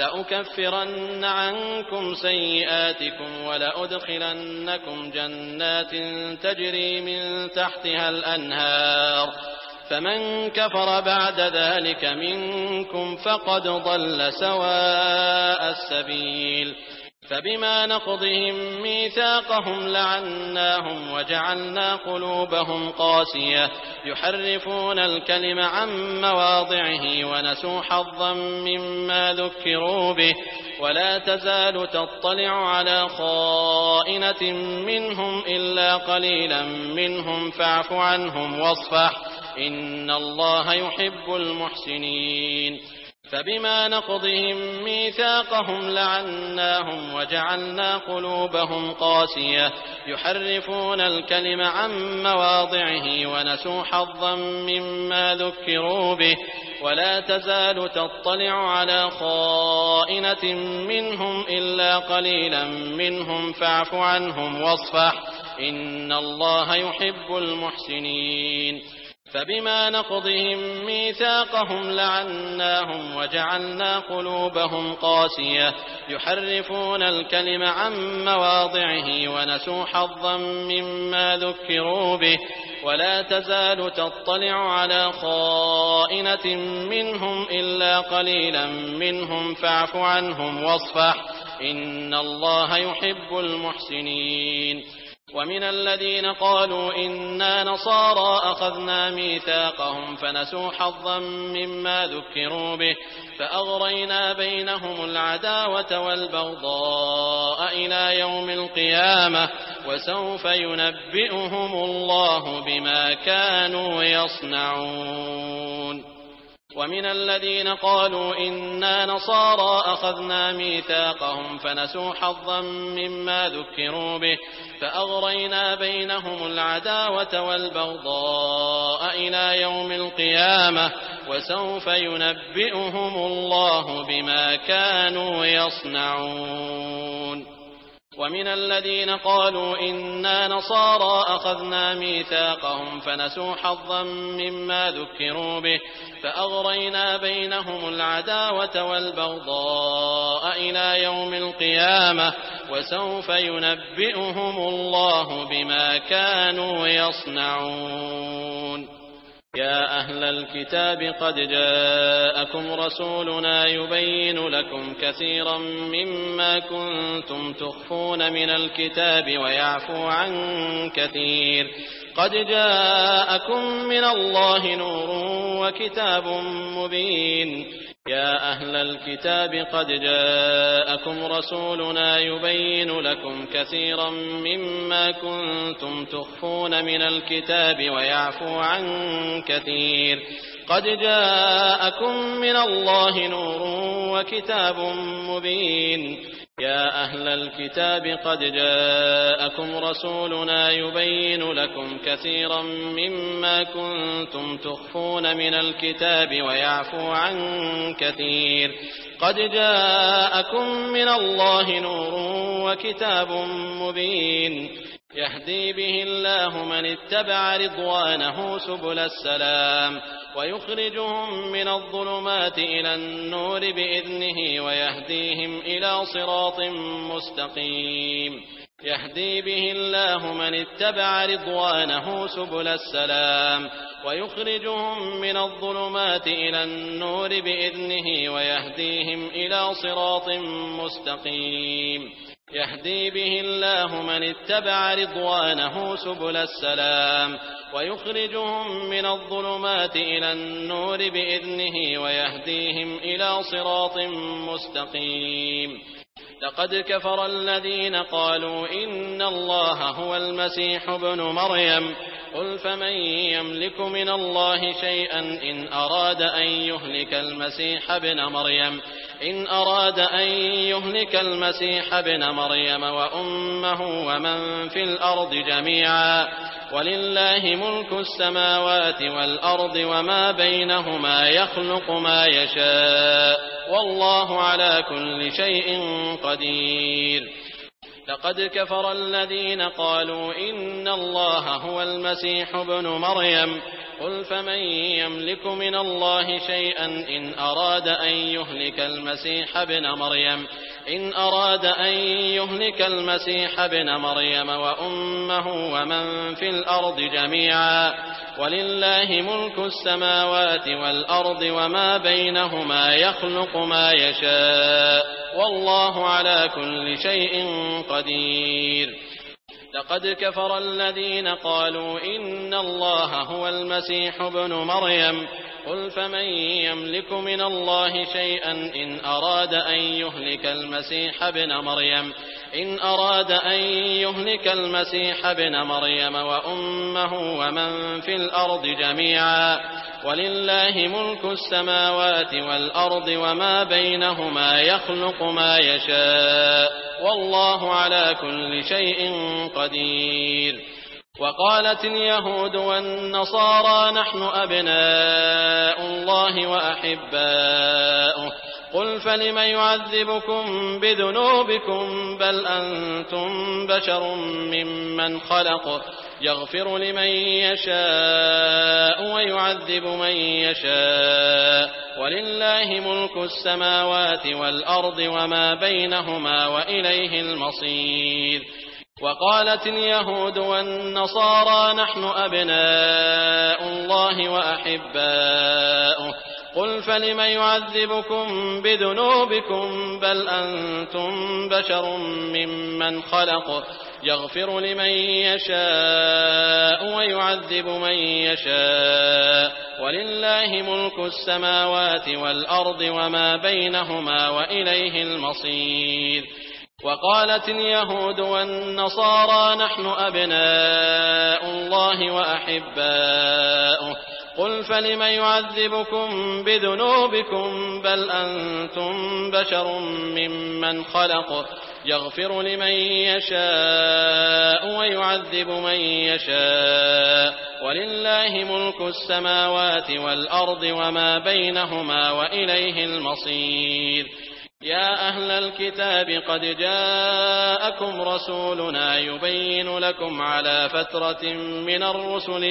لأكفرن عنكم سيئاتكم ولأدخلنكم جنات تجري من تحتها الأنهار فمن كفر بعد ذلك منكم فقد ضل سواء السبيل فبما نقضهم ميثاقهم لعناهم وجعلنا قلوبهم قاسية يحرفون الكلم عن مواضعه ونسوا حظا مما ذكروا به ولا تزال تطلع على خائنة منهم إلا قليلا منهم فاعف عنهم واصفح إن الله يحب المحسنين فبما نقضهم ميثاقهم لعناهم وجعلنا قلوبهم قاسية يحرفون الكلم عن مواضعه ونسوا حظا مما ذكروا به ولا تزال تطلع على خائنة منهم إلا قليلا منهم فاعف عنهم واصفح إن الله يحب المحسنين فبما نقضهم ميثاقهم لعناهم وجعلنا قلوبهم قاسية يحرفون الكلم عن مواضعه ونسوا حظا مما ذكروا به ولا تزال تطلع على خائنة منهم إلا قليلا منهم فاعف عنهم واصفح إن الله يحب المحسنين ومن الذين قالوا إنا نصارى أخذنا ميثاقهم فنسوا حظا مما ذكروا به فأغرينا بينهم العداوة والبغضاء إلى يوم القيامة وسوف ينبئهم الله بما كانوا يصنعون ومن الذين قالوا إنا نصارى أخذنا ميثاقهم فنسوا حظا مما ذكروا به فأغرينا بينهم العداوة والبغضاء إلى يوم القيامة وسوف ينبئهم الله بما كانوا يصنعون ومن الذين قالوا إنا نصارى أخذنا ميثاقهم فنسوا حظا مما ذكروا به فأغرينا بينهم العداوة والبغضاء إلى يوم القيامة وسوف ينبئهم الله بما كانوا يصنعون يا أهل الكتاب قد جاءكم رسولنا يبين لكم كثيرا مما كنتم تخفون من الكتاب ويعفو عن كثير قد جاءكم من الله نور وكتاب مبين يا أهل الكتاب قد جاءكم رسولنا يبين لكم كثيرا مما كنتم تخفون من الكتاب ويعفو عن كثير قد جاءكم من الله نور وكتاب مبين يا أهل الكتاب قد جاءكم رسولنا يبين لكم كثيرا مما كنتم تخفون من الكتاب ويعفو عن كثير قد جاءكم من الله نور وكتاب مبين يهدي به الله من اتبع رضوانه سبل السلام ويخرجهم من الظلمات إلى النور بإذنه ويهديهم إلى صراط مستقيم يهدي به الله من اتبع رضوانه سبل السلام ويخرجهم من الظلمات إلى النور بإذنه ويهديهم إلى صراط مستقيم يهدي به الله من اتبع رضوانه سبل السلام ويخرجهم من الظلمات إلى النور بإذنه ويهديهم إلى صراط مستقيم لقد كفر الذين قالوا إن الله هو المسيح ابن مريم قل فمن يملك من الله شيئا إن أراد أن يهلك المسيح ابن مريم وأمه ومن في الأرض جميعا ولله ملك السماوات والأرض وما بينهما يخلق ما يشاء والله على كل شيء قدير لقد كفر الذين قالوا إن الله هو المسيح ابن مريم قل فمن يملك من الله شيئا إن أراد أن يهلك المسيح ابن مريم وأمه ومن في الأرض جميعا ولله ملك السماوات والأرض وما بينهما يخلق ما يشاء والله على كل شيء قدير لقد كفر الذين قالوا إن الله هو المسيح ابن مريم قل فمن يملك من الله شيئا إن أراد أن يهلك المسيح ابن مريم وأمه ومن في الأرض جميعا ولله ملك السماوات والأرض وما بينهما يخلق ما يشاء والله على كل شيء قدير وقالت اليهود والنصارى نحن أبناء الله وأحباؤه قل فلم يعذبكم بذنوبكم بل أنتم بشر ممن خلق يغفر لمن يشاء ويعذب من يشاء ولله ملك السماوات والأرض وما بينهما وإليه المصير وقالت اليهود والنصارى نحن أبناء الله وأحباؤه قل فلم يعذبكم بذنوبكم بل أنتم بشر ممن خلق يغفر لمن يشاء ويعذب من يشاء ولله ملك السماوات والأرض وما بينهما وإليه المصير وقالت اليهود والنصارى نحن أبناء الله وأحباؤه قل فلم يعذبكم بذنوبكم بل أنتم بشر ممن خلق يغفر لمن يشاء ويعذب من يشاء ولله ملك السماوات والأرض وما بينهما وإليه المصير يا أهل الكتاب قد جاءكم رسولنا يبين لكم على فترة من الرسل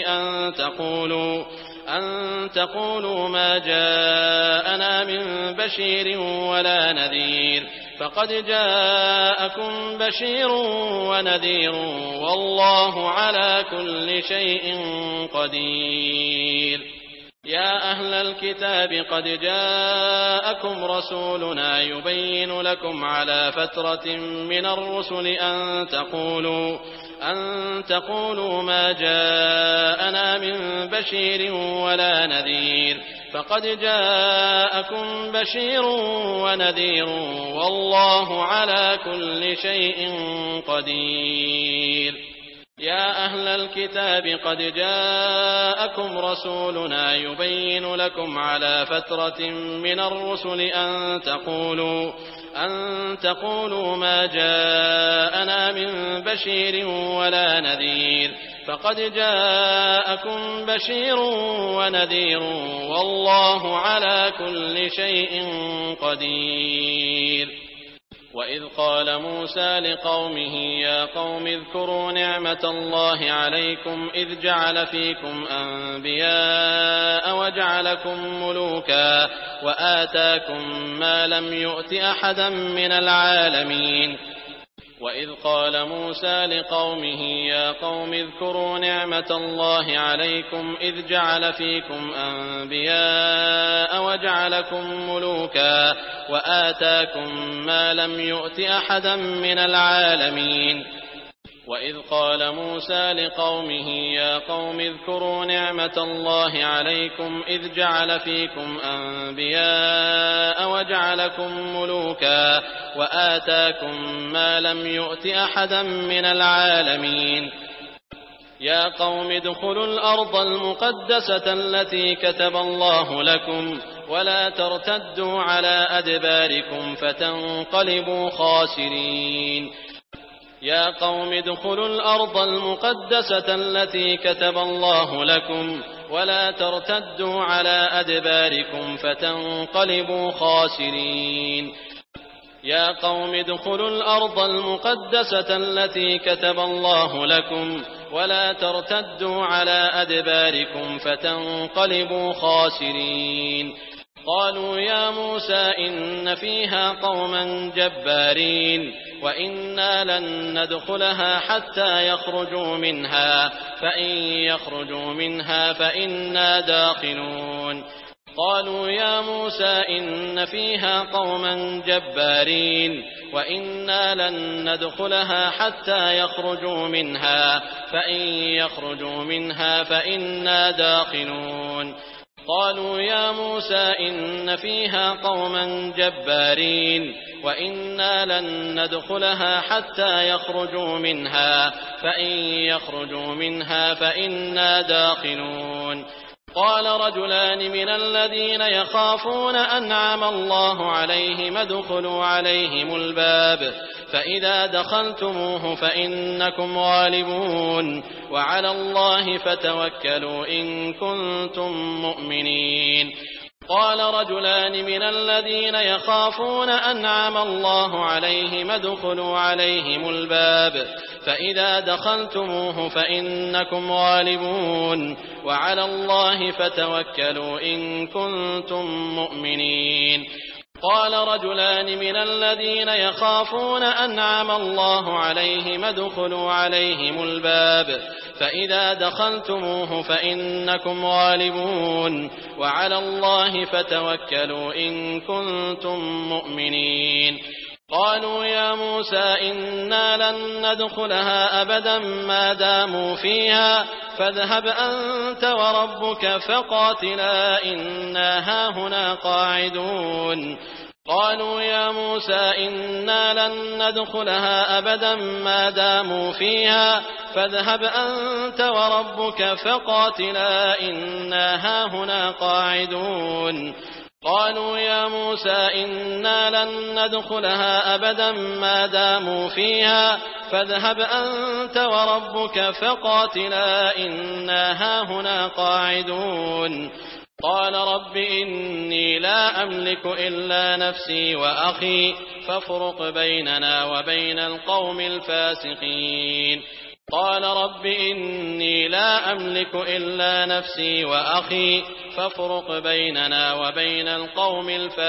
أن تقولوا ما جاءنا من بشير ولا نذير فقد جاءكم بشير ونذير والله على كل شيء قدير يا أهل الكتاب قد جاءكم رسولنا يبين لكم على فترة من الرسل أن تقولوا ما جاءنا من بشير ولا نذير فقد جاءكم بشير ونذير والله على كل شيء قدير يا أهل الكتاب قد جاءكم رسولنا يبين لكم على فترة من الرسل أن تقولوا ما جاءنا من بشير ولا نذير فقد جاءكم بشير ونذير والله على كل شيء قدير وإذ قال موسى لقومه يا قوم اذكروا نعمة الله عليكم إذ جعل فيكم أنبياء وجعلكم ملوكا وآتاكم ما لم يؤت أحدا من العالمين وإذ قال موسى لقومه يا قوم اذكروا نعمة الله عليكم إذ جعل فيكم أنبياء وجعلكم ملوكا وآتاكم ما لم يؤت أحدا من العالمين وإذ قال موسى لقومه يا قوم اذكروا نعمة الله عليكم إذ جعل فيكم أنبياء وجعلكم ملوكا وآتاكم ما لم يؤت أحدا من العالمين يا قوم ادخلوا الأرض المقدسة التي كتب الله لكم ولا ترتدوا على أدباركم فتنقلبوا خاسرين يا قوم ادخلوا الأرض المقدسة التي كتب الله لكم ولا ترتدوا على أدباركم فتنقلبوا خاسرين يا قوم ادخلوا الأرض المقدسة التي كتب الله لكم ولا ترتدوا على أدباركم فتنقلبوا خاسرين قالوا يا موسى إن فيها قوما جبارين وإنا لن ندخلها حتى يخرجوا منها فإن يخرجوا منها فإنا داخلون قالوا يا موسى إن فيها قوما جبارين وإنا لن ندخلها حتى يخرجوا منها فإن يخرجوا منها فإنا داخلون قالوا يا موسى إن فيها قوما جبارين وإنا لن ندخلها حتى يخرجوا منها فإن يخرجوا منها فإنا داخلون قال رجلان من الذين يخافون أنعم الله عليهم ادخلوا عليهم الباب فإذا دخلتموه فإنكم غالبون وعلى الله فتوكلوا إن كنتم مؤمنين قال رجلان من الذين يخافون أنعم الله عليهم ادخلوا عليهم الباب فإذا دخلتموه فإنكم غالبون وعلى الله فتوكلوا إن كنتم مؤمنين قال رجلان من الذين يخافون أنعم الله عليهم ادخلوا عليهم الباب فإذا دخلتموه فإنكم غالبون وعلى الله فتوكلوا إن كنتم مؤمنين قالوا يا موسى إنا لن ندخلها أبدا ما داموا فيها فاذهب أنت وربك فقاتلا إنا هاهنا قاعدون قالوا يا موسى إنا لن ندخلها أبدا ما داموا فيها فاذهب أنت وربك فقاتلا إنا هاهنا قاعدون قالوا يا موسى إنا لن ندخلها أبدا ما داموا فيها فاذهب أنت وربك فقاتلا إنا هاهنا قاعدون قال رب إني لا أملك إلا نفسي وأخي فافرق بيننا وبين القوم الفاسقين قال رب إني لا أملك إلا نفسي وأخي فافرق بيننا وبين القوم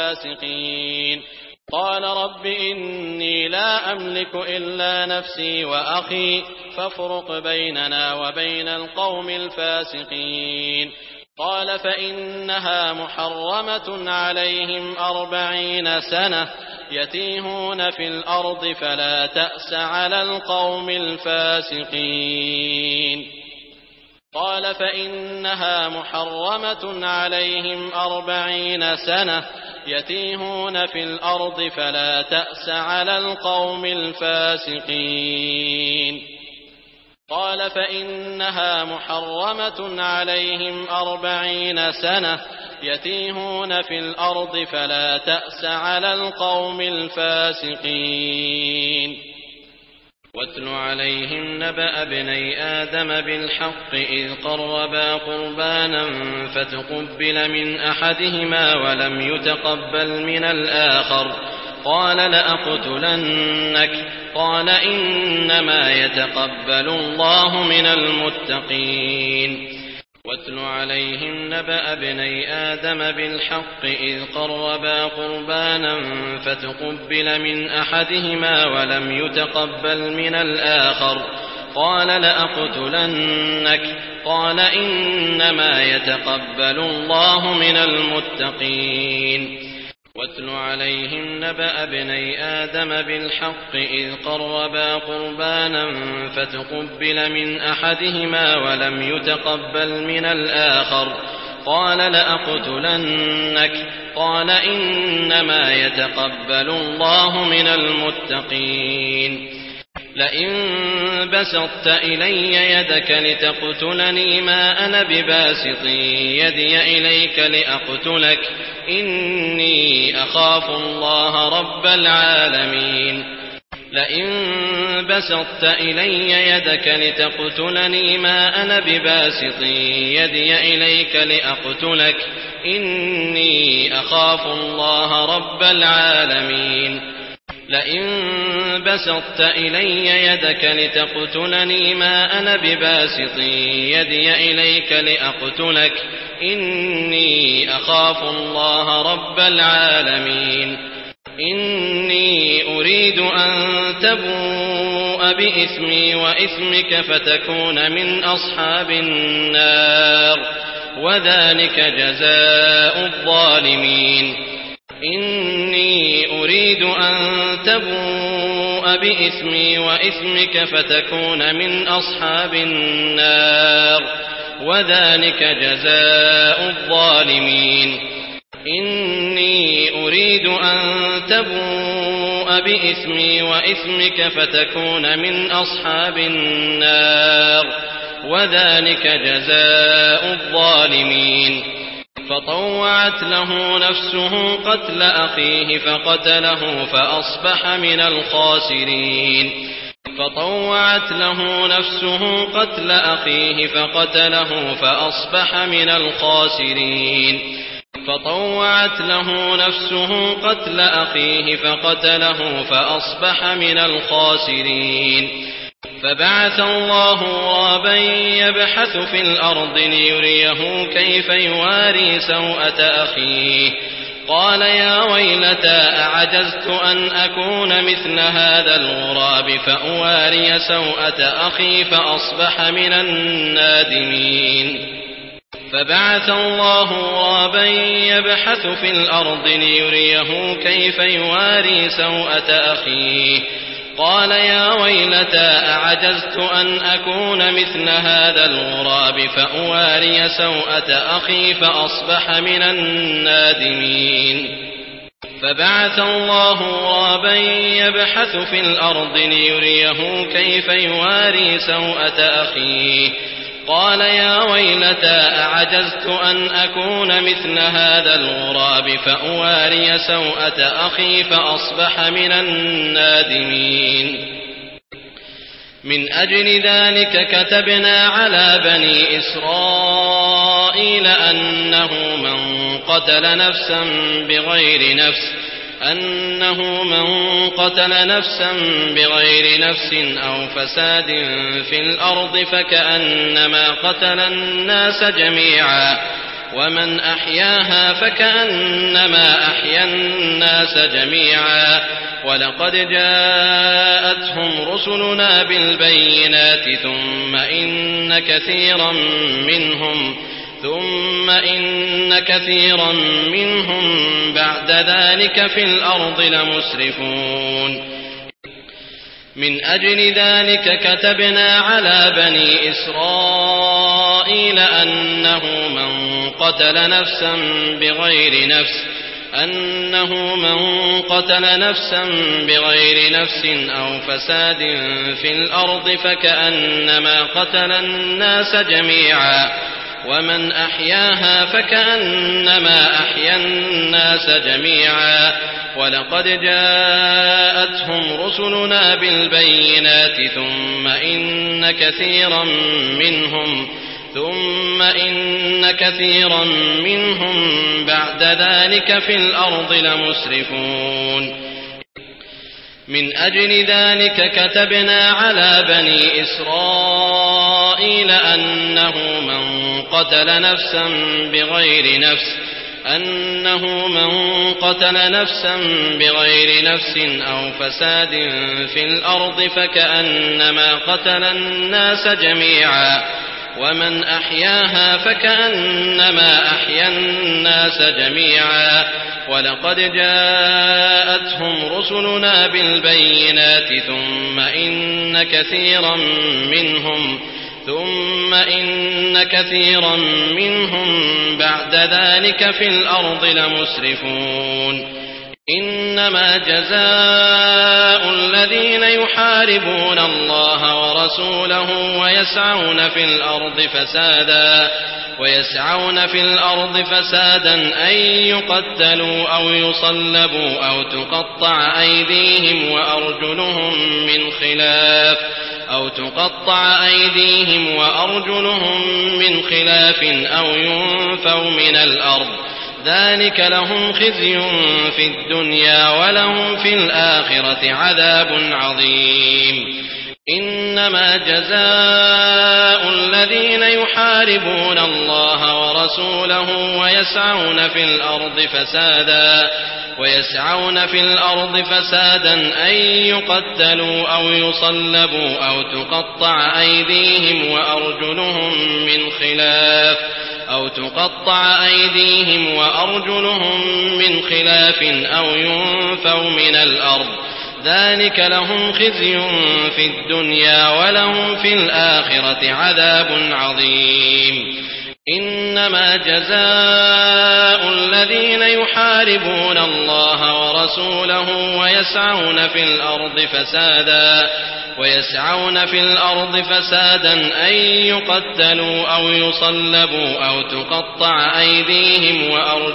الفاسقين قال رب إني لا أملك إلا نفسي وأخي فافرق بيننا وبين القوم الفاسقين قال فإنها محرمة عليهم 40 سنة يتيهون في الأرض فلا تأس على القوم الفاسقين قال فإنها محرمة عليهم 40 سنة يتيهون في الأرض فلا تأس على القوم الفاسقين قال فإنها محرمة عليهم 40 سنة يتيهون في الأرض فلا تأس على القوم الفاسقين واتل عليهم نبأ ابني آدم بالحق إذ قربا قربانا فتقبل من أحدهما ولم يتقبل من الآخر قال لأقتلنك قال إنما يتقبل الله من المتقين واتل عليهم نبأ ابني آدم بالحق إذ قربا قربانا فتقبل من أحدهما ولم يتقبل من الآخر قال لأقتلنك قال إنما يتقبل الله من المتقين واتل عليهم نبأ ابني آدم بالحق إذ قربا قربانا فتقبل من أحدهما ولم يتقبل من الآخر قال لأقتلنك قال إنما يتقبل الله من المتقين لئن بسطت إلي يدك لتقتلني ما أنا بباسط يدي إليك لأقتلك إني أخاف الله رب العالمين لئن بسطت إلي يدك لتقتلني ما أنا بباسط يدي إليك لأقتلك إني أخاف الله رب العالمين لئن بسطت إلي يدك لتقتلني ما أنا بباسط يدي إليك لأقتلك إني أخاف الله رب العالمين إني أريد أن تبوء بإثمي وإثمك فتكون من أصحاب النار وذلك جزاء الظالمين إني أريد أن تبوء بإثمي وإثمك فتكون من أصحاب النار وذلك جزاء الظالمين إني أريد أن تبوء بإثمي وإثمك فتكون من أصحاب النار وذلك جزاء الظالمين فطوعت له نفسه قتل أخيه فقتله فأصبح من الخاسرين فطوعت له نفسه قتل أخيه فقتله فأصبح من الخاسرين فطوعت له نفسه قتل أخيه فقتله فأصبح من الخاسرين فبعث الله غرابا يبحث في الأرض ليريه كيف يواري سوءة أخيه قال يا ويلتى أعجزت أن أكون مثل هذا الغراب فأواري سوءة أخي فأصبح من النادمين فبعث الله غرابا يبحث في الأرض ليريه كيف يواري سوءة أخيه قال يا ويلتى أعجزت أن أكون مثل هذا الغراب فأواري سوءة أخي فأصبح من النادمين فبعث الله غرابا يبحث في الأرض ليريه كيف يواري سوءة أخيه قال يا ويلتى أعجزت أن أكون مثل هذا الغراب فأواري سوءة أخي فأصبح من النادمين من أجل ذلك كتبنا على بني إسرائيل أنه من قتل نفسا بغير نفس أو فساد في الأرض فكأنما قتل الناس جميعا ومن أحياها فكأنما أحيا الناس جميعا ولقد جاءتهم رسلنا بالبينات ثم إن كثيرا منهم بعد ذلك في الأرض لمسرفون من أجل ذلك كتبنا على بني إسرائيل أنه من قتل نفسا بغير نفس أو فساد في الأرض فكأنما قتل الناس جميعا ومن أحياها فكأنما أحيا الناس جميعا ولقد جاءتهم رسلنا بالبينات ثم إن كثيرا منهم بعد ذلك في الأرض لمسرفون من أجل ذلك كتبنا على بني إسرائيل أنه من قتل نفسا بغير نفس أو فساد في الأرض فكأنما قتل الناس جميعا ومن أحياها فكأنما أحيا الناس جميعا ولقد جاءتهم رسلنا بالبينات ثم إن كثيرا منهم بعد ذلك في الأرض لمسرفون إنما جزاء الذين يحاربون الله ورسوله ويسعون في الأرض فسادا أن يقتلوا أو يصلبوا أو تقطع أيديهم وأرجلهم من خلاف أو ينفوا من الأرض ذلك لهم خزي في الدنيا ولهم في الآخرة عذاب عظيم إنما جزاء الذين يحاربون الله ورسوله ويسعون في الأرض فسادا أن يقتلوا أو يصلبوا أو تقطع أيديهم وأرجلهم من خلاف أو ينفوا من الأرض ذلك لهم خزي في الدنيا ولهم في الآخرة عذاب عظيم إنما جزاء الذين يحاربون الله ورسوله ويسعون في الأرض فسادا أن يقتلوا أو يصلبوا أو تقطع أيديهم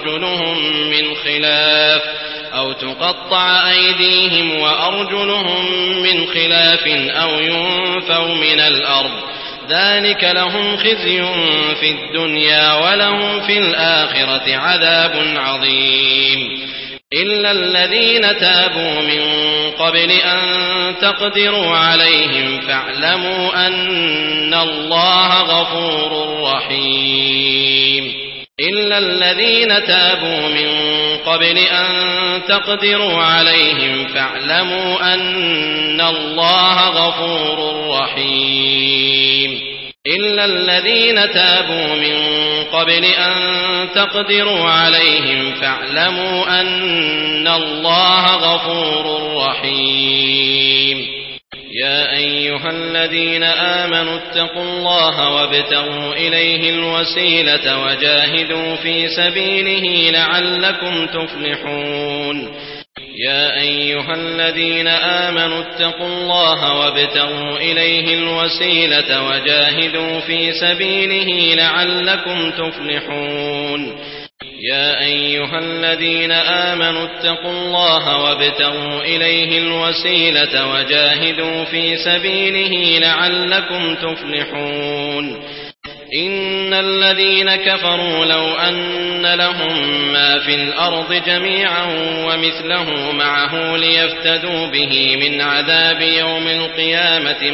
وأرجلهم من خلاف أو ينفوا من الأرض ذلك لهم خزي في الدنيا ولهم في الآخرة عذاب عظيم إلا الذين تابوا من قبل أن تقدروا عليهم فاعلموا أن الله غفور رحيم إلا الذين تابوا من قبل أن تقدروا عليهم فاعلموا أن الله غفور رحيم إلا الذين تابوا من قبل أن تقدروا عليهم فاعلموا أن الله غفور رحيم يا أيها الذين آمنوا اتقوا الله وابتغوا إليه الوسيلة وجاهدوا في سبيله لعلكم تفلحون يا أيها الذين آمنوا اتقوا الله وابتغوا إليه الوسيلة وجاهدوا في سبيله لعلكم تفلحون يا أيها الذين آمنوا اتقوا الله وابتغوا إليه الوسيلة وجاهدوا في سبيله لعلكم تفلحون إن الذين كفروا لو أن لهم ما في الأرض جميعا ومثله معه ليفتدوا به من عذاب يوم القيامة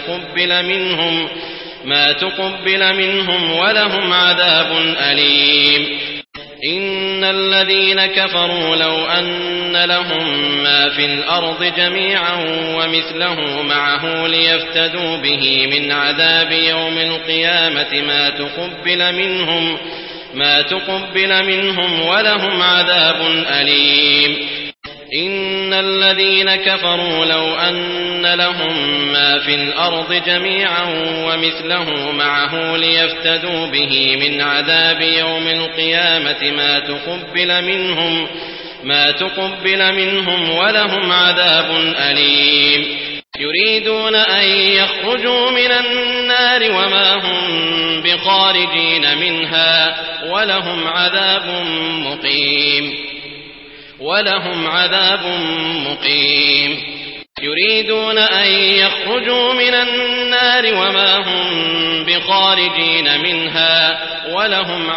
ما تقبل منهم ولهم عذاب أليم إن الذين كفروا لو أن لهم ما في الأرض جميعا ومثله معه ليفتدوا به من عذاب يوم القيامة ما تقبل منهم ولهم عذاب أليم إن الذين كفروا لو أن لهم ما في الأرض جميعا ومثله معه ليفتدوا به من عذاب يوم القيامة ما تقبل منهم ولهم عذاب أليم يريدون أن يخرجوا من النار وما هم بخارجين منها ولهم عذاب مقيم يريدون أن يخرجوا من النار وما هم بخارجين منها ولهم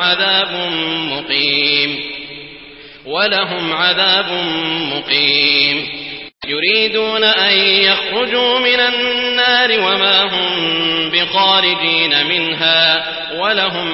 عذاب مقيم يريدون أن يخرجوا من النار وما هم بخارجين منها ولهم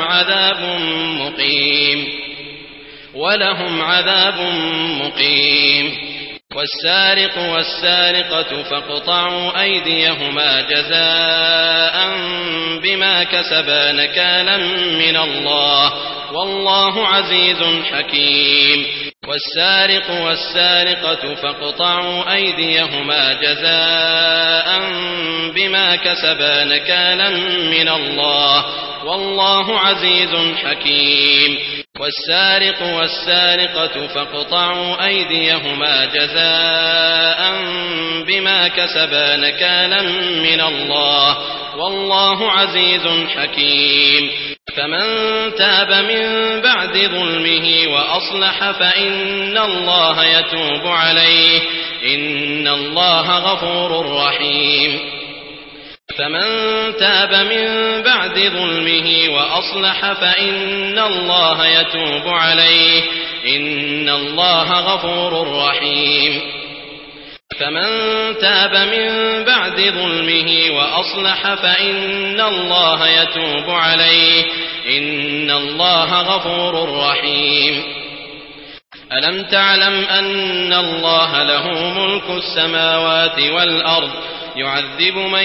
عذاب مقيم والسارق والسارقة فاقطعوا أيديهما جزاء بما كسبا نكالا من الله والله عزيز حكيم والسارق والسارقة فاقطعوا أيديهما جزاء بما كسبا نكالا من الله والله عزيز حكيم والسارق والسارقة فاقطعوا أيديهما جزاء بما كسبا نكالا من الله والله عزيز حكيم فمن تاب من بعد ظلمه وأصلح فإن الله يتوب عليه إن الله غفور رحيم فمن تاب من بعد ظلمه وأصلح فإن الله يتوب عليه إن الله غفور رحيم فمن تاب من بعد ظلمه وأصلح فإن الله يتوب عليه إن الله غفور رحيم ألم تعلم أن الله له ملك السماوات والأرض يعذب من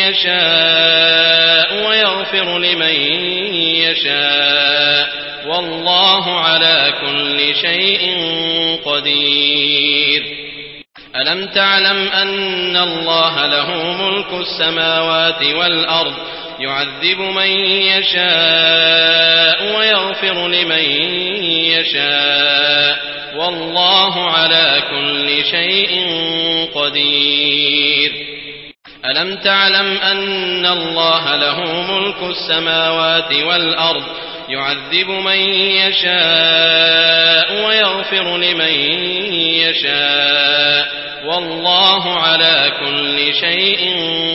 يشاء ويغفر لمن يشاء والله على كل شيء قدير ألم تعلم أن الله له ملك السماوات والأرض يعذب من يشاء ويغفر لمن يشاء والله على كل شيء قدير ألم تعلم أن الله له ملك السماوات والأرض يعذب من يشاء ويغفر لمن يشاء والله على كل شيء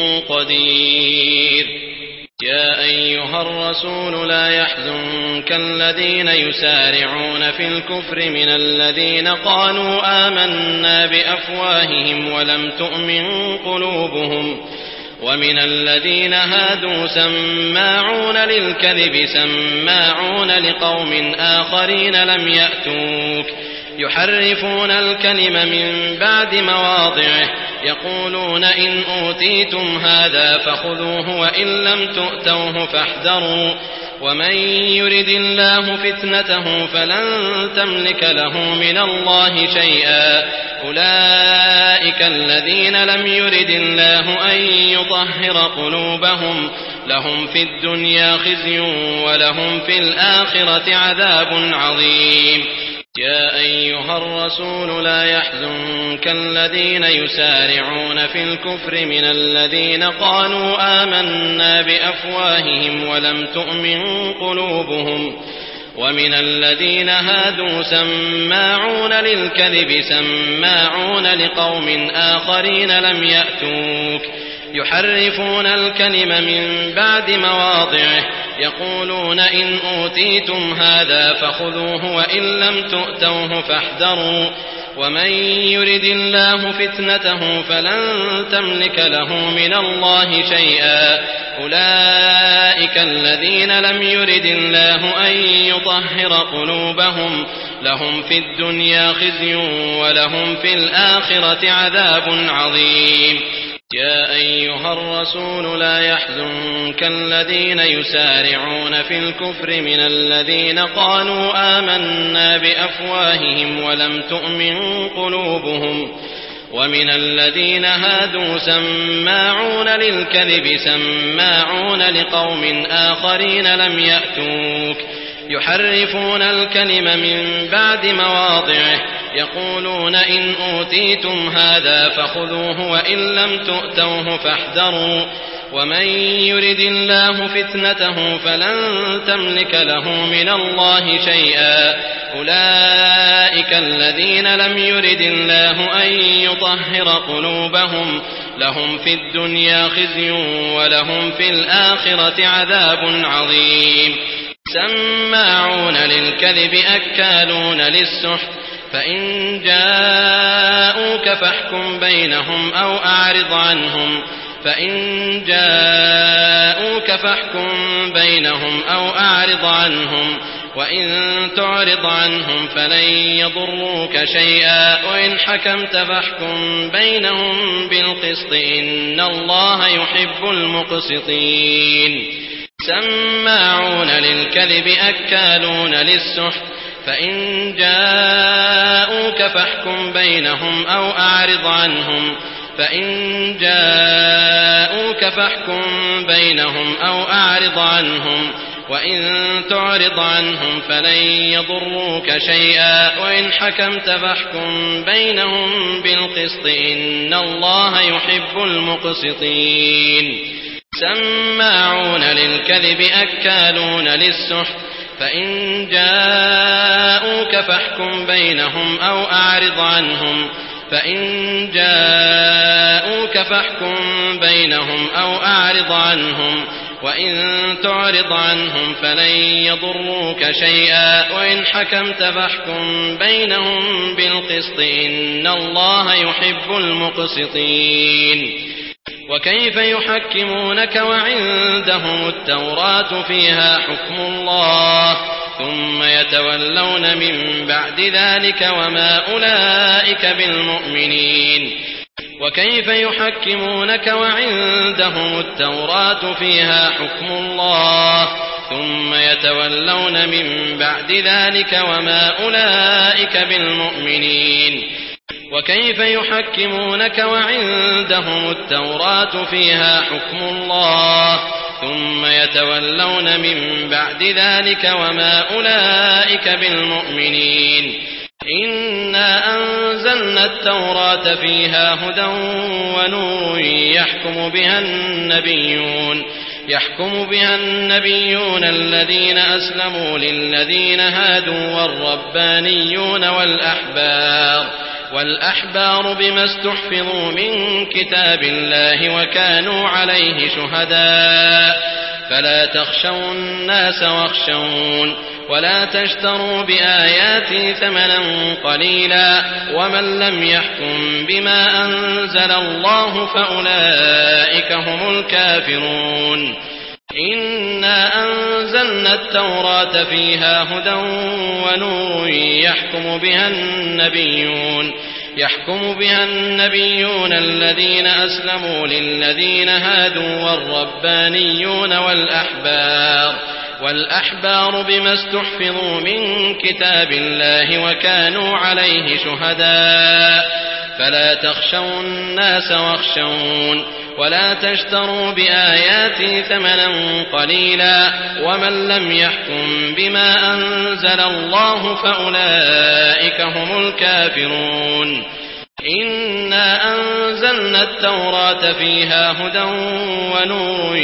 قدير يا أيها الرسول لا يحزنك الذين يسارعون في الكفر من الذين قالوا آمنا بأفواههم ولم تؤمن قلوبهم ومن الذين هادوا سماعون للكذب سماعون لقوم آخرين لم يأتوك يحرفون الكلم من بعد مواضعه يقولون إن أوتيتم هذا فخذوه وإن لم تؤتوه فاحذروا ومن يرد الله فتنته فلن تملك له من الله شيئا أولئك الذين لم يرد الله أن يطهر قلوبهم لهم في الدنيا خزي ولهم في الآخرة عذاب عظيم يا أيها الرسول لا يحزنك الذين يسارعون في الكفر من الذين قالوا آمنا بأفواههم ولم تؤمن قلوبهم ومن الذين هادوا سماعون للكذب سماعون لقوم آخرين لم يأتوك يحرفون الكلم من بعد مواضعه يقولون إن أوتيتم هذا فخذوه وإن لم تؤتوه فاحذروا ومن يرد الله فتنته فلن تملك له من الله شيئا أولئك الذين لم يرد الله أن يطهر قلوبهم لهم في الدنيا خزي ولهم في الآخرة عذاب عظيم يا أيها الرسول لا يحزنك الذين يسارعون في الكفر من الذين قالوا آمنا بأفواههم ولم تؤمن قلوبهم ومن الذين هادوا سماعون للكذب سماعون لقوم آخرين لم يأتوك يحرفون الكلم من بعد مواضعه يقولون إن أوتيتم هذا فخذوه وإن لم تؤتوه فاحذروا ومن يرد الله فتنته فلن تملك له من الله شيئا أولئك الذين لم يرد الله أن يطهر قلوبهم لهم في الدنيا خزي ولهم في الآخرة عذاب عظيم سماعون للكذب أكالون للسحت فإن جاءوك فاحكم بينهم أو أعرض عنهم وإن تعرض عنهم فلن يضروك شيئا وإن حكمت فاحكم بينهم بالقسط إن الله يحب المقسطين سماعون للكذب أكالون للسحت فإن جاءوك فاحكم بينهم أو أعرض عنهم وإن تعرض عنهم فلن يضروك شيئا وإن حكمت فاحكم بينهم بالقسط إن الله يحب المقسطين سماعون للكذب أكالون للسحت فإن جاءوك فاحكم بينهم أو أعرض عنهم وإن تعرض عنهم فلن يضروك شيئا وإن حكمت فاحكم بينهم بالقسط إن الله يحب المقسطين وكيف يحكمونك وعندهم التوراة فيها حكم الله ثم يتولون من بعد ذلك وما أولئك بالمؤمنين وكيف يحكمونك وعندهم التوراة فيها حكم الله ثم يتولون من بعد ذلك وما أولئك بالمؤمنين وكيف يحكمونك وعندهم التوراة فيها حكم الله ثم يتولون من بعد ذلك وما أولئك بالمؤمنين إنا أنزلنا التوراة فيها هدى ونور يحكم بها النبيون الذين أسلموا للذين هادوا والربانيون والأحبار بما استحفظوا من كتاب الله وكانوا عليه شهداء فلا تخشوا الناس واخشون ولا تشتروا بآياتي ثمنا قليلا ومن لم يحكم بما أنزل الله فأولئك هم الكافرون إنا أنزلنا التوراة فيها هدى ونور يحكم بها النبيون الذين أسلموا للذين هادوا والربانيون والأحبار بما استحفظوا من كتاب الله وكانوا عليه شهداء فلا تخشوا الناس واخشون ولا تشتروا بآياتي ثمنا قليلا ومن لم يحكم بما أنزل الله فأولئك هم الكافرون إنا أنزلنا التوراة فيها هدى ونور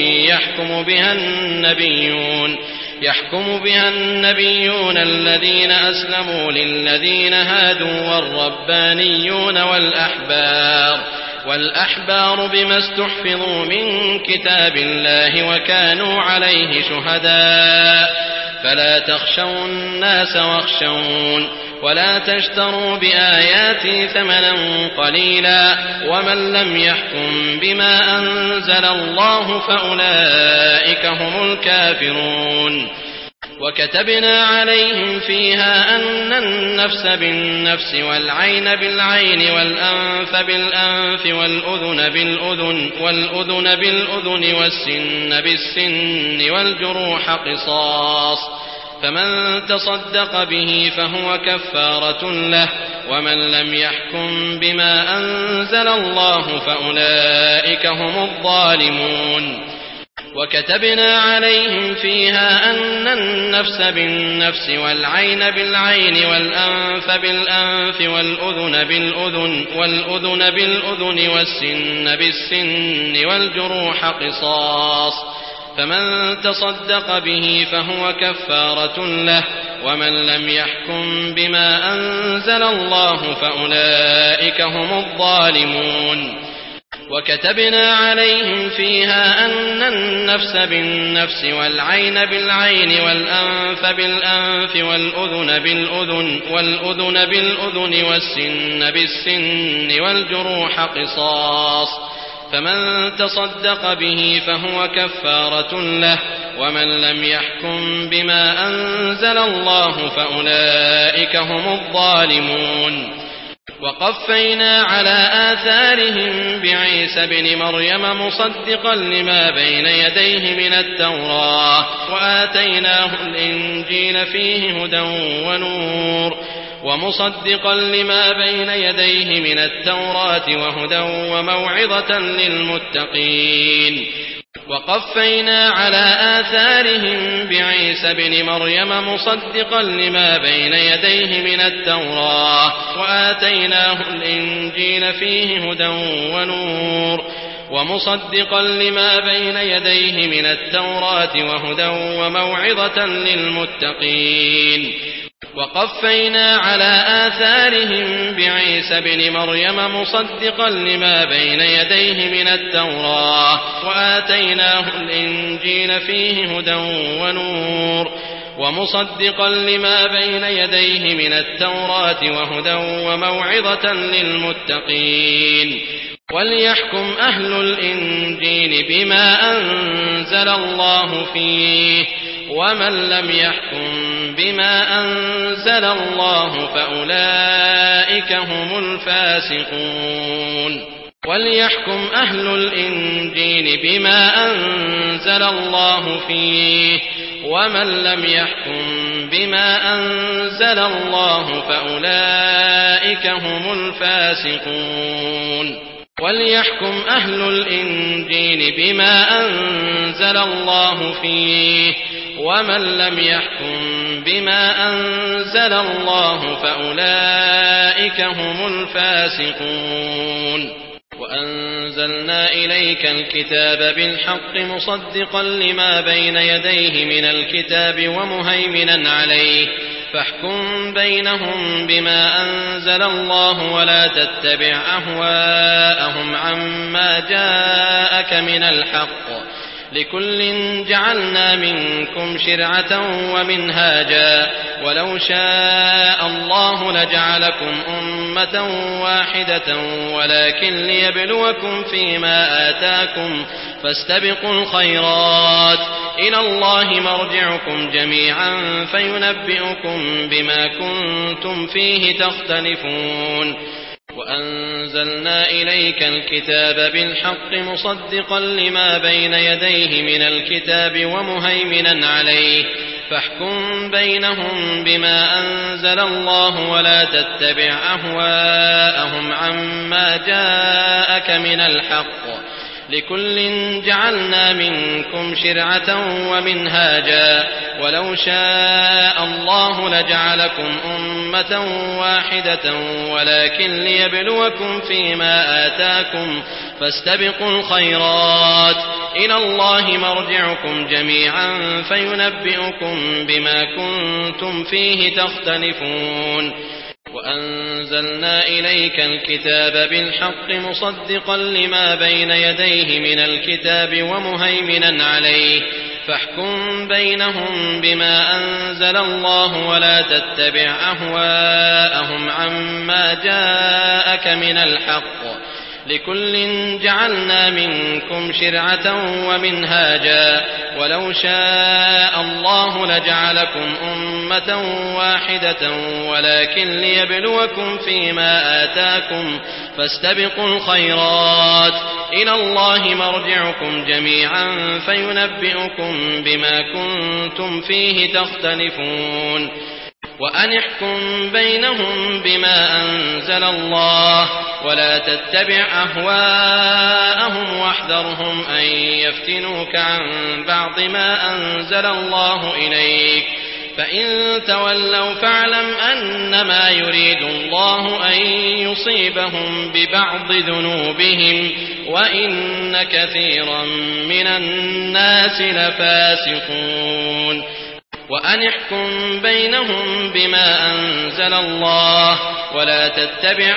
يحكم بها النبيون الذين أسلموا للذين هادوا والربانيون والأحبار بما استحفظوا من كتاب الله وكانوا عليه شهداء فلا تخشوا الناس واخشون ولا تشتروا بآياتي ثمنا قليلا ومن لم يحكم بما أنزل الله فأولئك هم الكافرون وكتبنا عليهم فيها أن النفس بالنفس والعين بالعين والأنف بالأنف والأذن بالأذن والسن بالسن والجروح قصاص فمن تصدق به فهو كفارة له ومن لم يحكم بما أنزل الله فأولئك هم الظالمون وكتبنا عليهم فيها أن النفس بالنفس والعين بالعين والأنف بالأنف والأذن بالأذن والسن بالسن والجروح قصاص فمن تصدق به فهو كفارة له ومن لم يحكم بما أنزل الله فأولئك هم الظالمون وكتبنا عليهم فيها أن النفس بالنفس والعين بالعين والأنف بالأنف والأذن بالأذن والسن بالسن والجروح قصاص فمن تصدق به فهو كفارة له ومن لم يحكم بما أنزل الله فأولئك هم الظالمون وقفينا على آثارهم بعيسى ابن مريم مصدقا لما بين يديه من التوراة وآتيناه الإنجيل فيه هدى ونور ومصدقا لما بين يديه من التوراة وهدى وموعظة للمتقين وقفينا على آثارهم بعيسى ابن مريم مصدقا لما بين يديه من التوراة وآتيناه الإنجيل فيه هدى ونور ومصدقا لما بين يديه من التوراة وهدى وموعظة للمتقين وقفينا على آثارهم بعيسى ابن مريم مصدقا لما بين يديه من التوراة وآتيناه الإنجيل فيه هدى ونور ومصدقا لما بين يديه من التوراة وهدى وموعظة للمتقين وليحكم أهل الإنجيل بما أنزل الله فيه ومن لم يحكم بما أنزل الله فأولئك هم الفاسقون وليحكم أهل الإنجيل بما أنزل الله فيه ومن لم يحكم بما أنزل الله فأولئك هم الفاسقون وليحكم أهل الإنجيل بما أنزل الله فيه ومن لم يحكم بما أنزل الله فأولئك هم الفاسقون وأنزلنا إليك الكتاب بالحق مصدقا لما بين يديه من الكتاب ومهيمنا عليه فاحكم بينهم بما أنزل الله ولا تتبع أهواءهم عما جاءك من الحق لكل جعلنا منكم شرعة ومنهاجا ولو شاء الله لجعلكم أمة واحدة ولكن ليبلوكم فيما آتاكم فاستبقوا الخيرات إلى الله مرجعكم جميعا فينبئكم بما كنتم فيه تختلفون وأنزلنا إليك الكتاب بالحق مصدقا لما بين يديه من الكتاب ومهيمنا عليه فاحكم بينهم بما أنزل الله ولا تتبع أهواءهم عما جاءك من الحق لكل جعلنا منكم شرعة ومنهاجا ولو شاء الله لجعلكم أمة واحدة ولكن ليبلوكم فيما آتاكم فاستبقوا الخيرات إلى الله مرجعكم جميعا فينبئكم بما كنتم فيه تختلفون وأنزلنا إليك الكتاب بالحق مصدقا لما بين يديه من الكتاب ومهيمنا عليه فاحكم بينهم بما أنزل الله ولا تتبع أهواءهم عما جاءك من الحق لكل جعلنا منكم شرعة ومنهاجا ولو شاء الله لجعلكم أمة واحدة ولكن ليبلوكم فيما آتاكم فاستبقوا الخيرات إلى الله مرجعكم جميعا فينبئكم بما كنتم فيه تختلفون وأن احكم بينهم بما أنزل الله ولا تتبع أهواءهم واحذرهم أن يفتنوك عن بعض ما أنزل الله إليك فإن تولوا فاعلم أنما يريد الله أن يصيبهم ببعض ذنوبهم وإن كثيرا من الناس لفاسقون وأن احكم بينهم بما أنزل الله ولا تتبع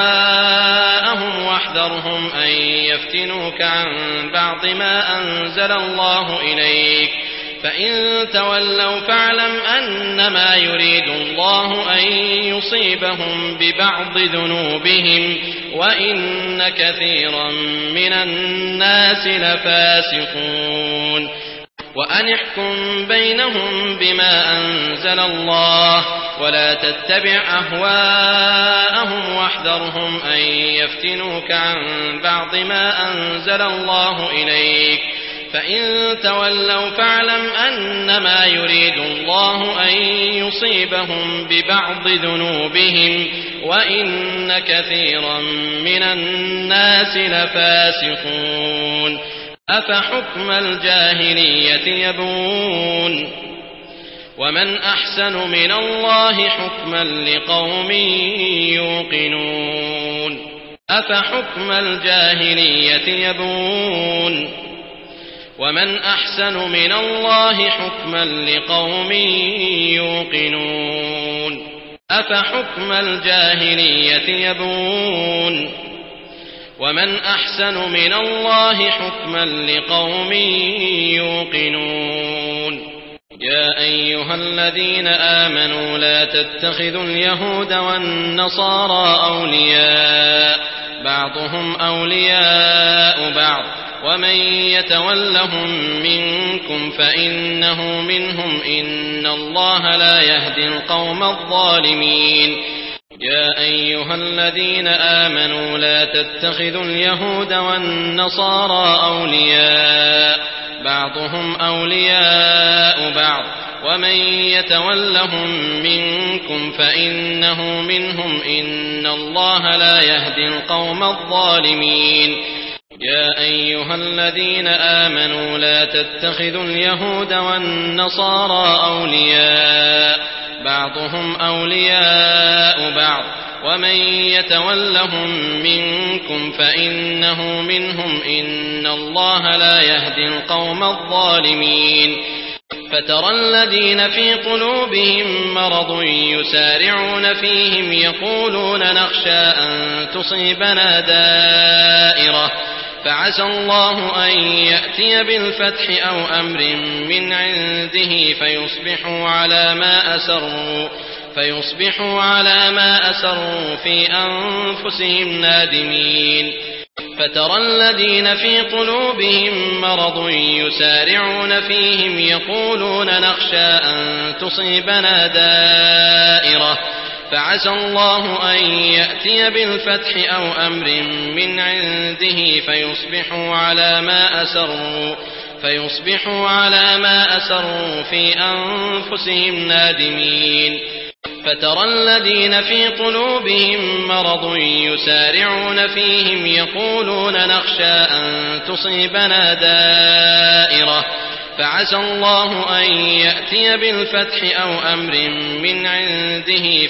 أهواءهم واحذرهم أن يفتنوك عن بعض ما أنزل الله إليك فإن تولوا فاعلم أنما يريد الله أن يصيبهم ببعض ذنوبهم وإن كثيرا من الناس لفاسقون وأن احكم بينهم بما أنزل الله ولا تتبع أهواءهم واحذرهم أن يفتنوك عن بعض ما أنزل الله إليك فإن تولوا فاعلم أنما يريد الله أن يصيبهم ببعض ذنوبهم وإن كثيرا من الناس لفاسقون أفحكم الجاهلية يبغون ومن أحسن من الله حكما لقوم يوقنون أفحكم الجاهلية يبغون ومن أحسن من الله حكما لقوم يوقنون أفحكم الجاهلية يبغون ومن أحسن من الله حكما لقوم يوقنون يا أيها الذين آمنوا لا تتخذوا اليهود والنصارى أولياء بعضهم أولياء بعض ومن يتولهم منكم فإنه منهم إن الله لا يهدي القوم الظالمين يا أيها الذين آمنوا لا تتخذوا اليهود والنصارى أولياء بعضهم أولياء بعض ومن يتولهم منكم فإنه منهم إن الله لا يهدي القوم الظالمين يا أيها الذين آمنوا لا تتخذوا اليهود والنصارى أولياء بعضهم أولياء بعض ومن يتولهم منكم فإنه منهم إن الله لا يهدي القوم الظالمين فترى الذين في قلوبهم مرض يسارعون فيهم يقولون نخشى أن تصيبنا دائرة فعسى الله أن يأتي بالفتح أو أمر من عنده فيصبحوا على ما أسروا في أنفسهم نادمين فترى الذين في قلوبهم مرض يسارعون فيهم يقولون نخشى أن تصيبنا دائرة فعسى الله أن يأتي بالفتح أو أمر من عنده فيصبحوا على ما أسروا في أنفسهم نادمين فترى الذين في قلوبهم مرض يسارعون فيهم يقولون نخشى أن تصيبنا دائرة فعسى الله أن يأتي بالفتح أو أمر من عنده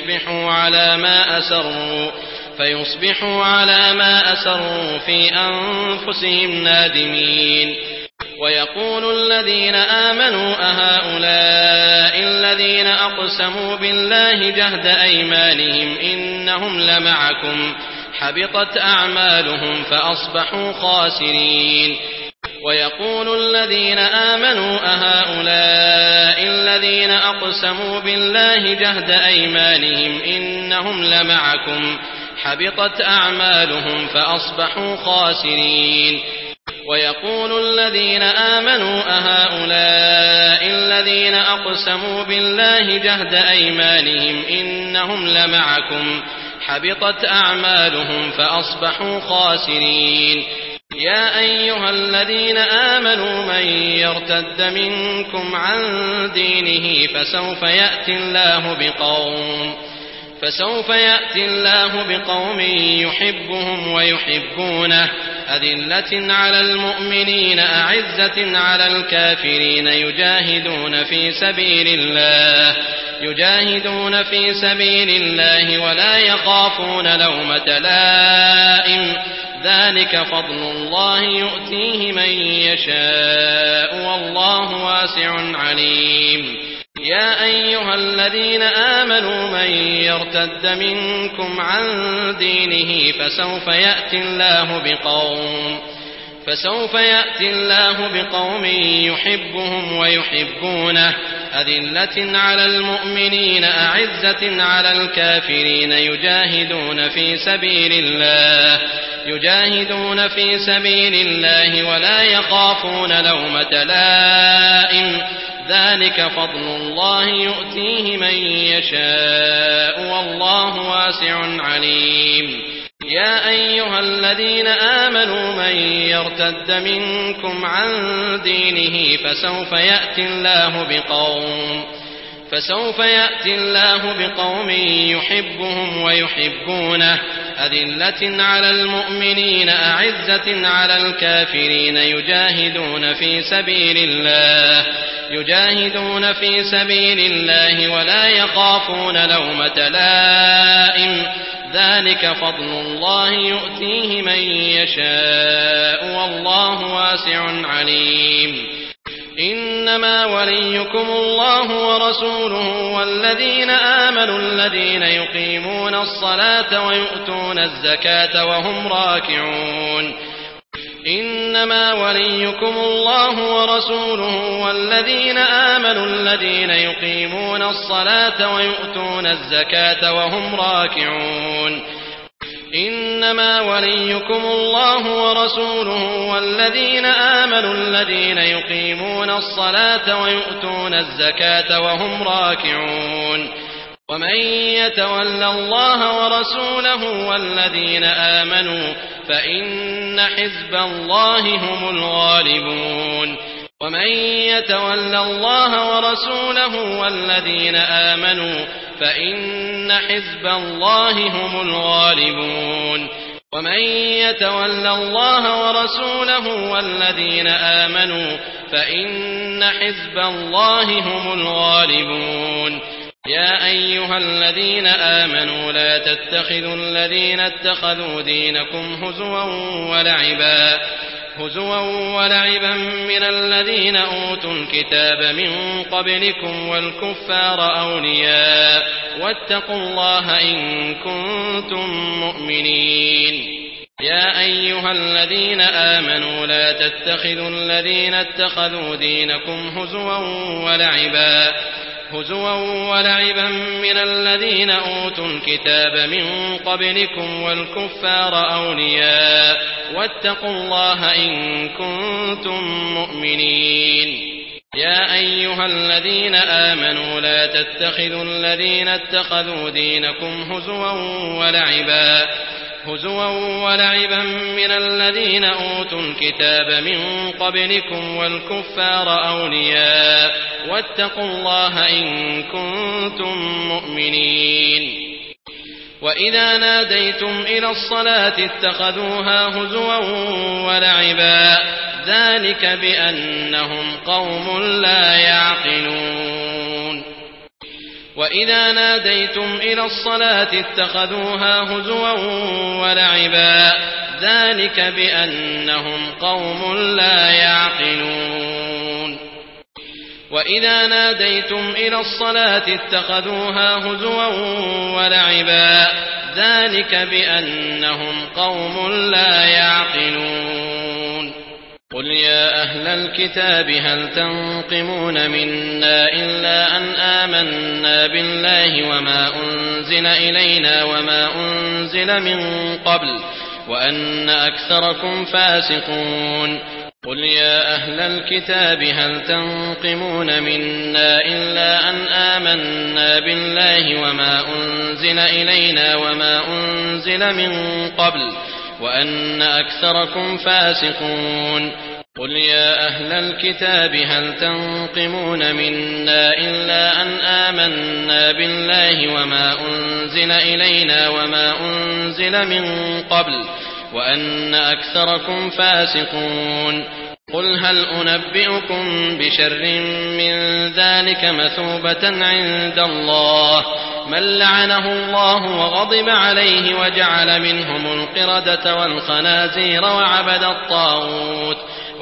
فيصبحوا على ما أسروا في أنفسهم نادمين ويقول الذين آمنوا أهؤلاء الذين أقسموا بالله جهد أيمانهم إنهم لمعكم حبطت أعمالهم فأصبحوا خاسرين ويقول الذين آمنوا أهؤلاء الذين أقسموا بالله جهد أيمانهم إنهم لمعكم حبطت أعمالهم فأصبحوا خاسرين ويقول الذين آمنوا أهؤلاء الذين أقسموا بالله جهد أيمانهم إنهم لمعكم حبطت أعمالهم فأصبحوا خاسرين يا أيها الذين آمنوا من يرتد منكم عن دينه فسوف يأتي الله بقوم يحبهم ويحبونه أذلة على المؤمنين أعزة على الكافرين يجاهدون في سبيل الله ولا يخافون لومة لائم ذلك فضل الله يؤتيه من يشاء والله واسع عليم يا أيها الذين آمنوا من يرتد منكم عن دينه فسوف يأتي الله بقوم يحبهم ويحبونه أذلة على المؤمنين أعزة على الكافرين يجاهدون يجاهدون في سبيل الله ولا يخافون لومة لائم ذلك فضل الله يؤتيه من يشاء والله واسع عليم يا أيها الذين آمنوا من يرتد منكم عن دينه فسوف يأتي الله بقوم يحبهم ويحبونه أذلة على المؤمنين أعزة على الكافرين يجاهدون في سبيل الله ولا يخافون لومة لائم ذلك فضل الله يؤتيه من يشاء والله واسع عليم إنما وليكم الله ورسوله والذين آمنوا الذين يقيمون الصلاة ويؤتون الزكاة وهم راكعون إنما وليكم الله ورسوله والذين آمنوا الذين يقيمون الصلاة ويؤتون الزكاة وهم راكعون إنما وليكم الله ورسوله والذين آمنوا الذين يقيمون الصلاة ويؤتون الزكاة وهم راكعون ومن يتول الله ورسوله والذين آمنوا فإن حزب الله هم الغالبون ومن يتول الله ورسوله والذين آمنوا فإن حزب الله هم الغالبون ومن يتول الله ورسوله والذين آمنوا فإن حزب الله هم الغالبون يا أيها الذين آمنوا لا تتخذوا الذين اتخذوا دينكم هزوا ولعبا من الذين أوتوا الكتاب من قبلكم والكفار أولياء واتقوا الله إن كنتم مؤمنين يا أيها الذين آمنوا لا تتخذوا الذين اتخذوا دينكم هزوا ولعبا من الذين أوتوا الكتاب من قبلكم والكفار أولياء واتقوا الله إن كنتم مؤمنين يا أيها الذين آمنوا لا تتخذوا الذين اتخذوا دينكم هزوا ولعبا من الذين أوتوا الكتاب من قبلكم والكفار أولياء واتقوا الله إن كنتم مؤمنين وإذا ناديتم إلى الصلاة اتخذوها هزوا ولعبا ذلك بأنهم قوم لا يعقلون وإذا ناديتم إلى الصلاة اتخذوها هزوا ولعبا ذلك بأنهم قوم لا يعقلون وإذا ناديتم إلى الصلاة اتخذوها هزوا ولعبا ذلك بأنهم قوم لا يعقلون قل يا أهل الكتاب هل تنقمون منا إلا أن آمنا بالله وما أنزل إلينا وما أنزل من قبل وأن أكثركم فاسقون قل يا أهل الكتاب هل تنقمون منا إلا أن آمنا بالله وما أنزل إلينا وما أنزل من قبل وأن أكثركم فاسقون قل يا أهل الكتاب هل تنقمون منا إلا أن آمنا بالله وما أنزل إلينا وما أنزل من قبل وأن أكثركم فاسقون قل هل أنبئكم بشر من ذلك مثوبة عند الله من لعنه الله وغضب عليه وجعل منهم القردة والخنازير وعبد الطاغوت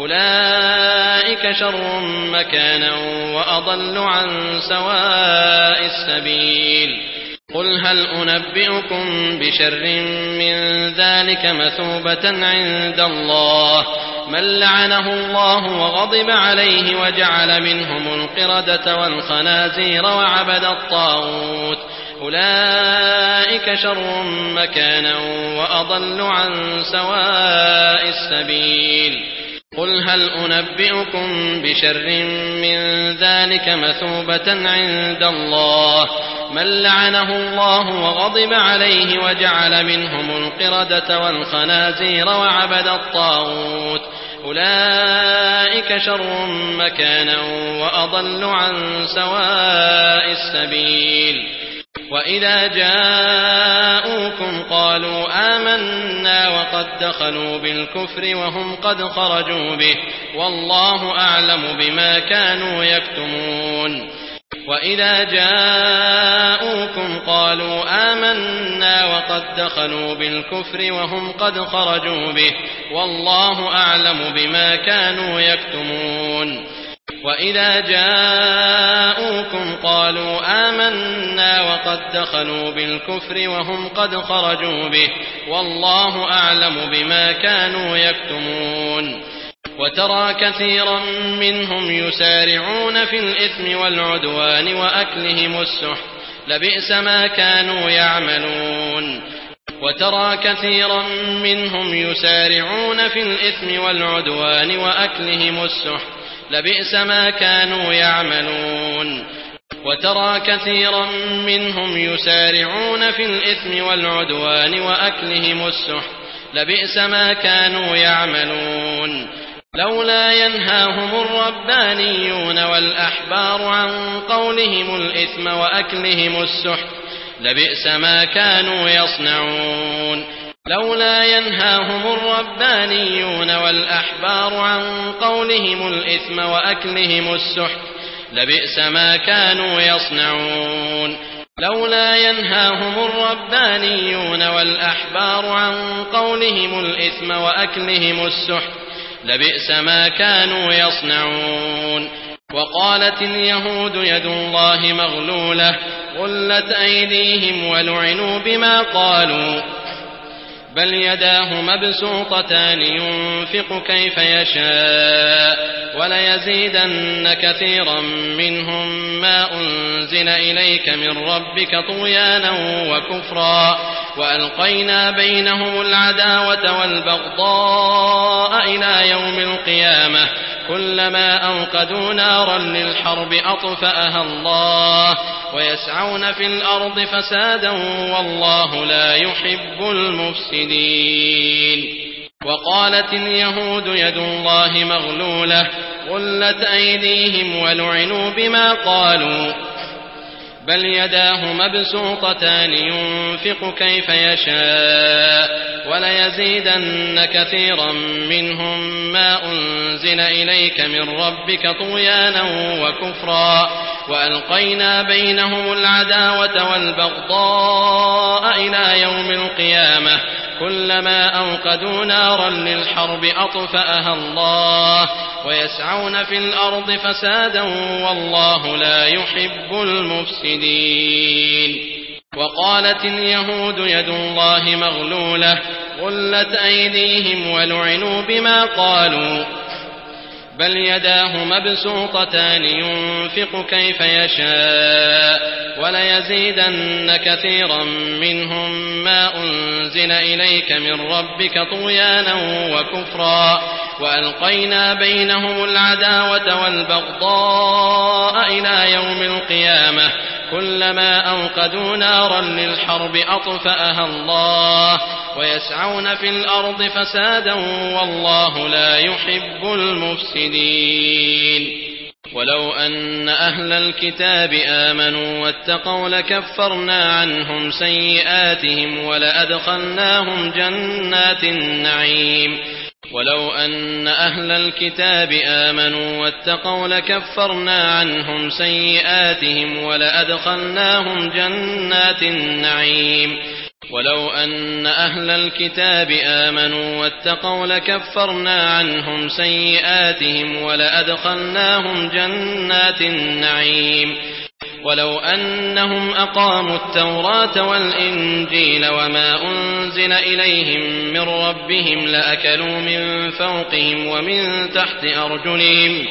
أولئك شر مكانا وأضل عن سواء السبيل قل هل أنبئكم بشر من ذلك مثوبة عند الله من لعنه الله وغضب عليه وجعل منهم القردة والخنازير وعبد الطاغوت أولئك شر مكانا وأضل عن سواء السبيل. قل هل أنبئكم بشر من ذلك مثوبة عند الله من لعنه الله وغضب عليه وجعل منهم القردة والخنازير وعبد الطاغوت أولئك شر مكانا وأضل عن سواء السبيل. وإذا جاءوكم قالوا آمنا وقد دخلوا بالكفر وهم قد خرجوا به والله أعلم بما كانوا يكتمون. وإذا جاءوكم قالوا آمنا وقد دخلوا بالكفر وهم قد خرجوا به والله أعلم بما كانوا يكتمون. وإذا جاءوكم قالوا آمنا وقد دخلوا بالكفر وهم قد خرجوا به والله أعلم بما كانوا يكتمون. وترى كثيرا منهم يسارعون في الإثم والعدوان وأكلهم السحت لبئس ما كانوا يعملون. وترى كثيرا منهم يسارعون في الإثم والعدوان وأكلهم السحت لبئس ما كانوا يعملون. وترى كثيرا منهم يسارعون في الإثم والعدوان وأكلهم السحت لبئس ما كانوا يعملون. لولا ينهاهم الربانيون والأحبار عن قولهم الإثم وأكلهم السحت لبئس ما كانوا يصنعون. لولا ينهاهم الربانيون والأحبار عن قولهم الإثم وأكلهم السحت لبئس ما كانوا يصنعون. لولا ينهاهم الربانيون والأحبار عن قولهم الإثم وأكلهم السحت لبئس ما كانوا يصنعون. وقالت اليهود يد الله مغلولة غلت أيديهم ولعنوا بما قالوا بل يداه مبسوطتان ينفق كيف يشاء وليزيدن كثيرا منهم ما أنزل إليك من ربك طغيانا وكفرا وألقينا بينهم العداوة والبغضاء إلى يوم القيامة كلما أوقدوا نارا للحرب أطفأها الله ويسعون في الأرض فسادا والله لا يحب المفسدين. وقالت اليهود يد الله مغلولة غلت أيديهم ولعنوا بما قالوا بل يداه مبسوطتان ينفق كيف يشاء وليزيدن كثيرا منهم ما أنزل إليك من ربك طغيانا وكفرا وألقينا بينهم العداوة والبغضاء إلى يوم القيامة كلما أوقدوا نارا للحرب أطفأها الله ويسعون في الأرض فسادا والله لا يحب المفسدين. وقالت اليهود يد الله مغلولة غلت أيديهم ولعنوا بما قالوا بل يداه مبسوطتان ينفق كيف يشاء وليزيدن كثيرا منهم ما أنزل إليك من ربك طغيانا وكفرا وألقينا بينهم العداوة والبغضاء إلى يوم القيامة كلما أوقدوا نارا للحرب أطفأها الله ويسعون في الأرض فسادا والله لا يحب المفسدين. ولو أن أهل الكتاب آمنوا واتقوا لكفرنا عنهم سيئاتهم ولأدخلناهم جنات النعيم. ولو أن أهل الكتاب آمنوا واتقوا لكفرنا عنهم سيئاتهم ولأدخلناهم جنات النعيم. ولو أن أهل الكتاب آمنوا واتقوا لكفرنا عنهم سيئاتهم ولأدخلناهم جنات النعيم. ولو أنهم أقاموا التوراة والإنجيل وما أنزل إليهم من ربهم لأكلوا من فوقهم ومن تحت أرجلهم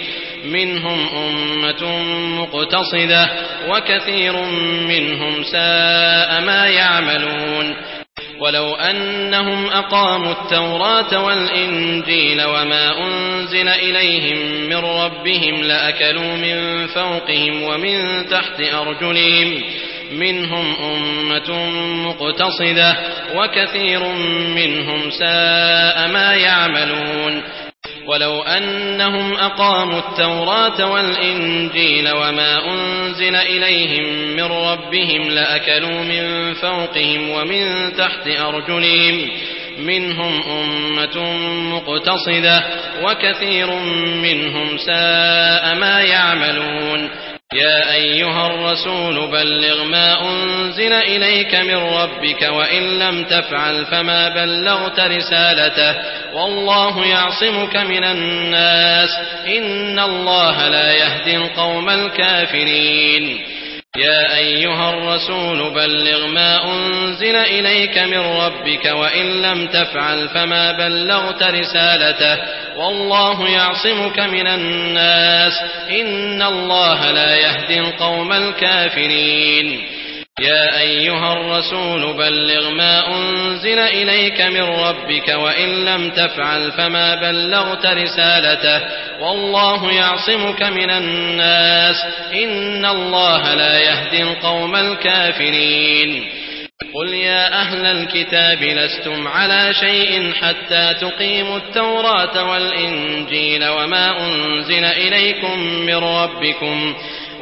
منهم أمة مقتصدة وكثير منهم ساء ما يعملون ولو أنهم أقاموا التوراة والإنجيل وما أنزل إليهم من ربهم لأكلوا من فوقهم ومن تحت أرجلهم منهم أمة مقتصدة وكثير منهم ساء ما يعملون ولو أنهم أقاموا التوراة والإنجيل وما أنزل إليهم من ربهم لأكلوا من فوقهم ومن تحت أرجلهم منهم أمة مقتصدة وكثير منهم ساء ما يعملون يا أيها الرسول بلغ ما أنزل إليك من ربك وإن لم تفعل فما بلغت رسالته والله يعصمك من الناس إن الله لا يهدي القوم الكافرين يا أيها الرسول بلغ ما أنزل إليك من ربك وإن لم تفعل فما بلغت رسالته والله يعصمك من الناس إن الله لا يهدي القوم الكافرين يا أيها الرسول بلغ ما أنزل إليك من ربك وإن لم تفعل فما بلغت رسالته والله يعصمك من الناس إن الله لا يهدي القوم الكافرين قل يا أهل الكتاب لستم على شيء حتى تقيموا التوراة والإنجيل وما أنزل إليكم من ربكم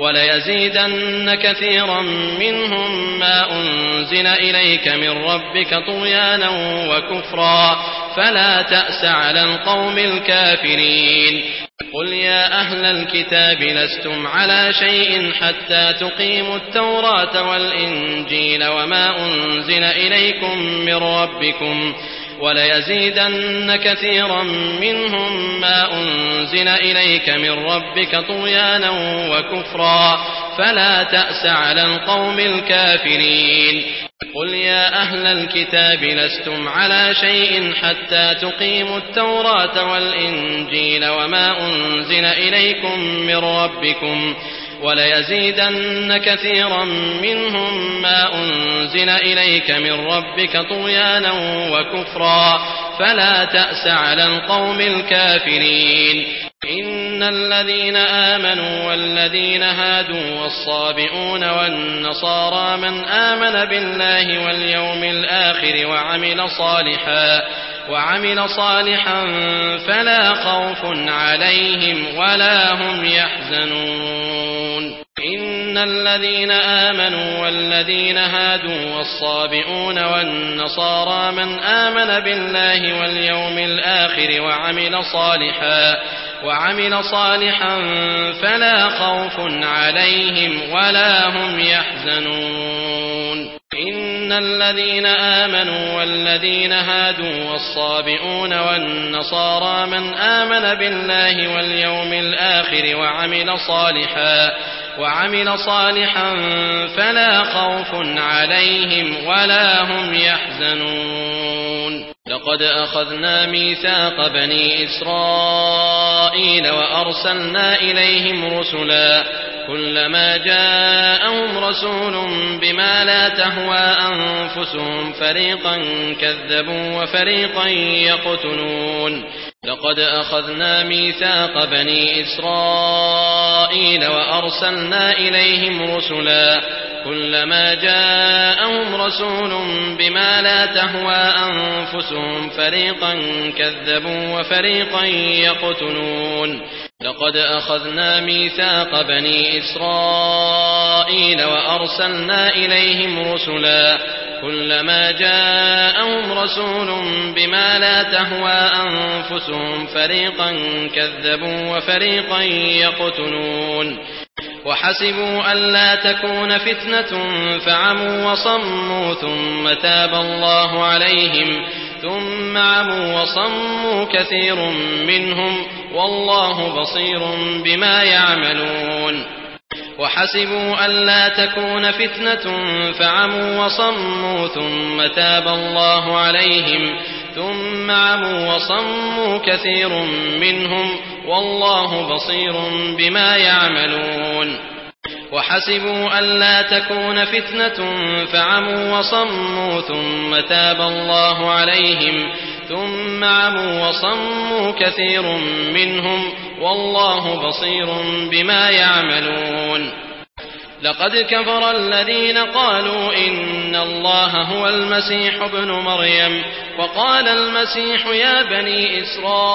وليزيدن كثيرا منهم ما أنزل إليك من ربك طغيانا وكفرا فلا تأس على القوم الكافرين قل يا أهل الكتاب لستم على شيء حتى تقيموا التوراة والإنجيل وما أنزل إليكم من ربكم وليزيدن كثيرا منهم ما أنزل إليك من ربك طغيانا وكفرا فلا تأس على القوم الكافرين قل يا أهل الكتاب لستم على شيء حتى تقيموا التوراة والإنجيل وما أنزل إليكم من ربكم وليزيدن كثيرا منهم ما أنزل إليك من ربك طغيانا وكفرا فلا تأس على القوم الكافرين إن الذين آمنوا والذين هادوا والصابئون والنصارى من آمن بالله واليوم الآخر وعمل صالحا فلا خوف عليهم ولا هم يحزنون إن الذين آمنوا والذين هادوا والصابئون والنصارى من آمن بالله واليوم الآخر وعمل صالحا فلا خوف عليهم ولا هم يحزنون إن الذين آمنوا والذين هادوا والصابئون والنصارى من آمن بالله واليوم الآخر وعمل صالحا فلا خوف عليهم ولا هم يحزنون لقد أخذنا ميثاق بني إسرائيل وأرسلنا إليهم رسلا كلما جاءهم رسول بما لا تهوى أنفسهم فريقا كذبوا وفريقا يقتلون لقد أخذنا ميثاق بني إسرائيل وأرسلنا إليهم رسلا كلما جاءهم رسول بما لا تهوى أنفسهم فريقا كذبوا وفريقا يقتلون لقد أخذنا ميثاق بني إسرائيل وأرسلنا إليهم رسلا كلما جاءهم رسول بما لا تهوى أنفسهم فريقا كذبوا وفريقا يقتلون وحسبوا ألا تكون فتنة فعموا وصموا ثم تاب الله عليهم ثم عموا وصموا كثير منهم والله بصير بما يعملون وحسبوا ألا تكون فتنة فعموا وصموا ثم تاب الله عليهم ثم عموا وصموا كثير منهم والله بصير بما يعملون وحسبوا ألا تكون فتنة فعموا وصموا ثم تاب الله عليهم ثم عموا وصموا كثير منهم والله بصير بما يعملون لقد كفر الذين قالوا إن الله هو المسيح ابن مريم وقال المسيح يا بني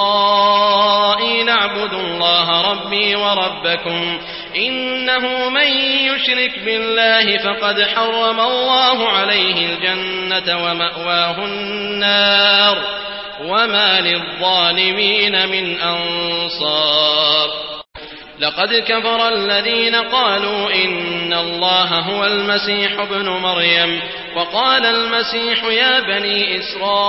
إسرائيل اعبدوا الله ربي وربكم إنه من يشرك بالله فقد حرم الله عليه الجنة ومأواه النار وما للظالمين من أنصار لقد كفر الذين قالوا إن الله هو المسيح ابن مريم وقال المسيح يا بني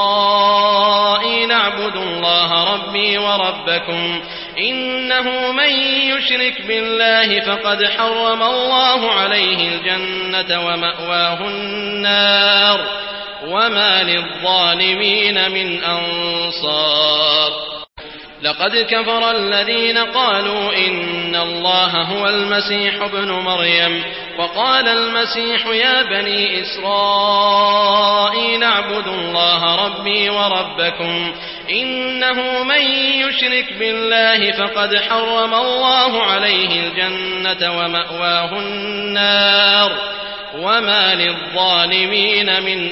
إسرائيل اعبدوا الله ربي وربكم إنه من يشرك بالله فقد حرم الله عليه الجنة ومأواه النار وما للظالمين من أنصار لقد كفر الذين قالوا إن الله هو المسيح ابن مريم وقال المسيح يا بني إسرائيل اعبدوا الله ربي وربكم إنه من يشرك بالله فقد حرم الله عليه الجنة ومأواه النار وما للظالمين من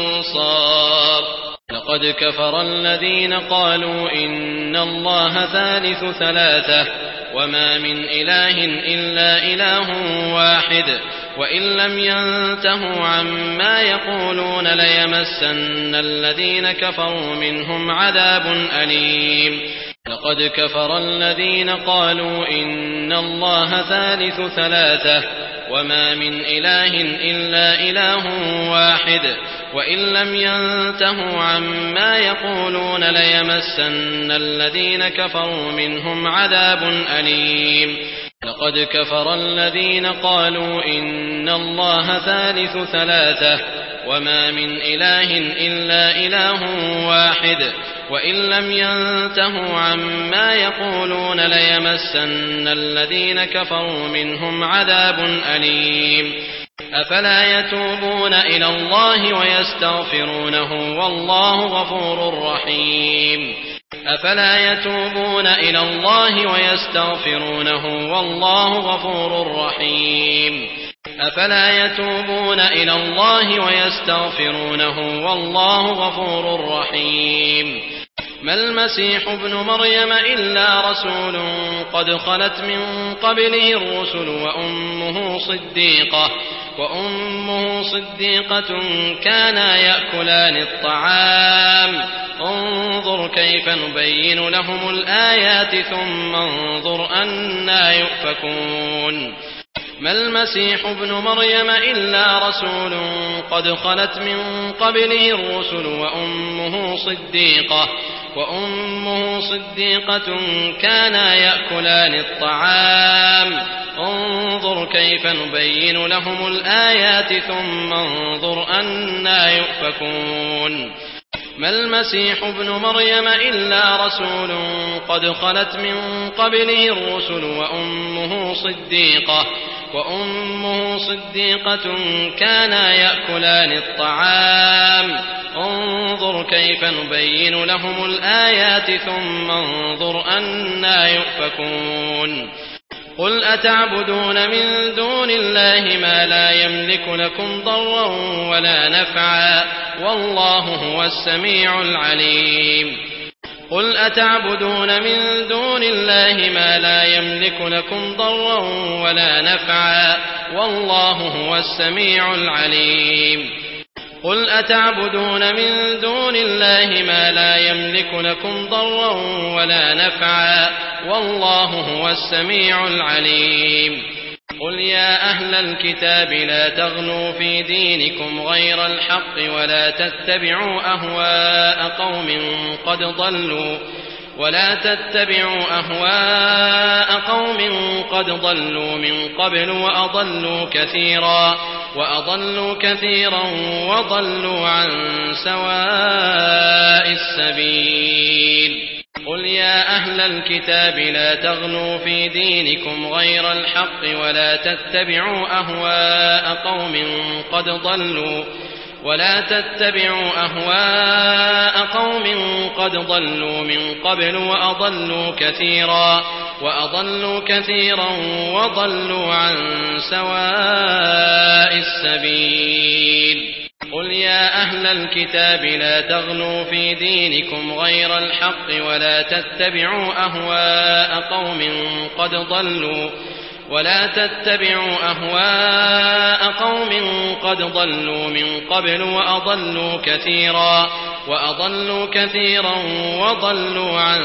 أنصار لقد كفر الذين قالوا إن الله ثالث ثلاثة وما من إله إلا إله واحد وإن لم ينتهوا عما يقولون ليمسن الذين كفروا منهم عذاب أليم لقد كفر الذين قالوا إن الله ثالث ثلاثة وما من إله إلا إله واحد وإن لم ينتهوا عما يقولون ليمسن الذين كفروا منهم عذاب أليم لقد كفر الذين قالوا إن الله ثالث ثلاثة وما من إله إلا إله واحد وإن لم ينتهوا عما يقولون ليمسن الذين كفروا منهم عذاب أليم أفلا يتوبون إلى الله ويستغفرونه والله غفور رحيم أفلا يتوبون إلى الله ويستغفرونه والله غفور رحيم أفلا يتوبون إلى الله ويستغفرونه والله غفور رحيم ما المسيح ابن مريم إلا رسول قد خلت من قبله الرسل وأمه صديقة كانا يأكلان الطعام انظر كيف نبين لهم الآيات ثم انظر أنى يؤفكون ما المسيح ابن مريم إلا رسول قد خلت من قبله الرسل وأمه صديقة كانا يأكلان الطعام انظر كيف نبين لهم الآيات ثم انظر أنى يؤفكون ما المسيح ابن مريم إلا رسول قد خلت من قبله الرسل وأمه صديقة كانا يأكلان الطعام انظر كيف نبين لهم الآيات ثم انظر أنى يؤفكون قل أتعبدون من دون الله ما لا يملك لكم ضرا ولا نفعا والله هو السميع العليم قل أتعبدون من دون الله ما لا يملك لكم ضرا ولا نفعا والله هو السميع العليم قل أتعبدون من دون الله ما لا يملك لكم ضرا ولا نفعا والله هو السميع العليم قل يا أهل الكتاب لا تغلوا في دينكم غير الحق ولا تتبعوا أهواء قوم قد ضلوا من قبل وأضلوا كثيرا وضلوا عن سواء السبيل قل يا أهل الكتاب لا تغلوا في دينكم غير الحق ولا تتبعوا أهواء قوم قد ضلوا من قبل وأضلوا كثيرا وضلوا عن سواء السبيل. قل يا أهل الكتاب لا تغلوا في دينكم غير الحق ولا تتبعوا أهواء قوم قد ضلوا من قبل وأضلوا كثيرا وضلوا عن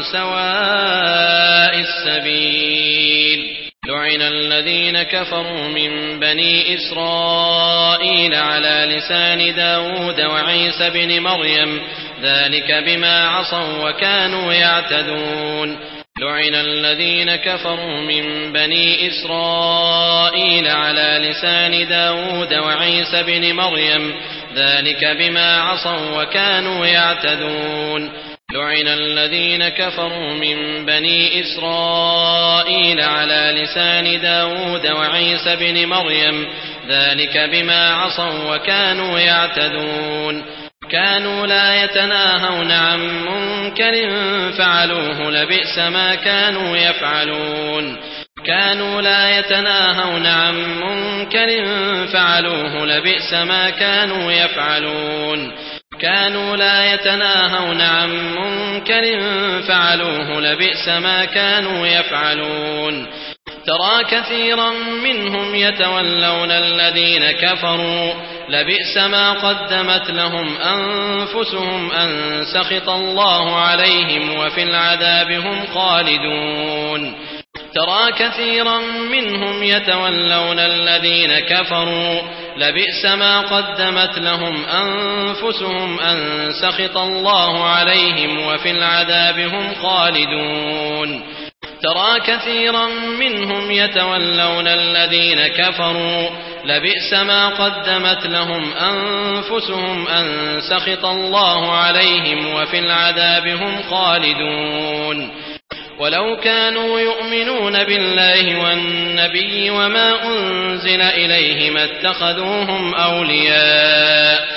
سواء السبيل. لعن الذين كفروا من بني إسرائيل على لسان داود وعيسى بن مريم ذلك بما عصوا وكانوا يعتدون. لعن الذين كفروا من بني إسرائيل على لسان داود وعيسى بن مريم ذلك بما عصوا وكانوا يعتدون. لعن الذين كفروا من بني إسرائيل على لسان داود وعيسى بن مريم ذلك بما عصوا وكانوا يعتدون. كانوا لا يتناهون عن منكر فعلوه لبئس ما كانوا يفعلون. كانوا لا يتناهون عن منكر فعلوه لبئس ما كانوا يفعلون. كانوا لا يتناهون عن منكر فعلوه لبئس ما كانوا يفعلون. ترى كثيرا منهم يتولون الذين كفروا لبئس ما قدمت لهم أنفسهم أن سخط الله عليهم وفي العذاب هم خالدون. ترى كثيرا منهم يتولون الذين كفروا لبئس ما قدمت لهم أنفسهم أن سخط الله عليهم وفي العذاب هم خالدون. ترى كثيرا منهم يتولون الذين كفروا لبئس ما قدمت لهم أنفسهم أن سخط الله عليهم وفي العذاب هم خالدون. ولو كانوا يؤمنون بالله والنبي وما أنزل إليه ما اتخذوهم أولياء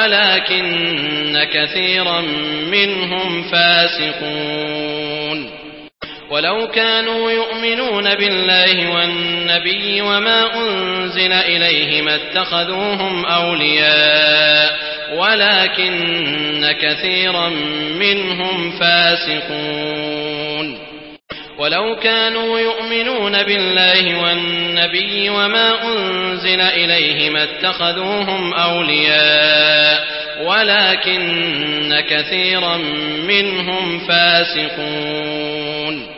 ولكن كثيرا منهم فاسقون. ولو كانوا يؤمنون بالله والنبي وما أنزل إليه ما اتخذوهم أولياء ولكن كثيرا منهم فاسقون. ولو كانوا يؤمنون بالله والنبي وما أنزل إليه ما اتخذوهم أولياء ولكن كثيرا منهم فاسقون.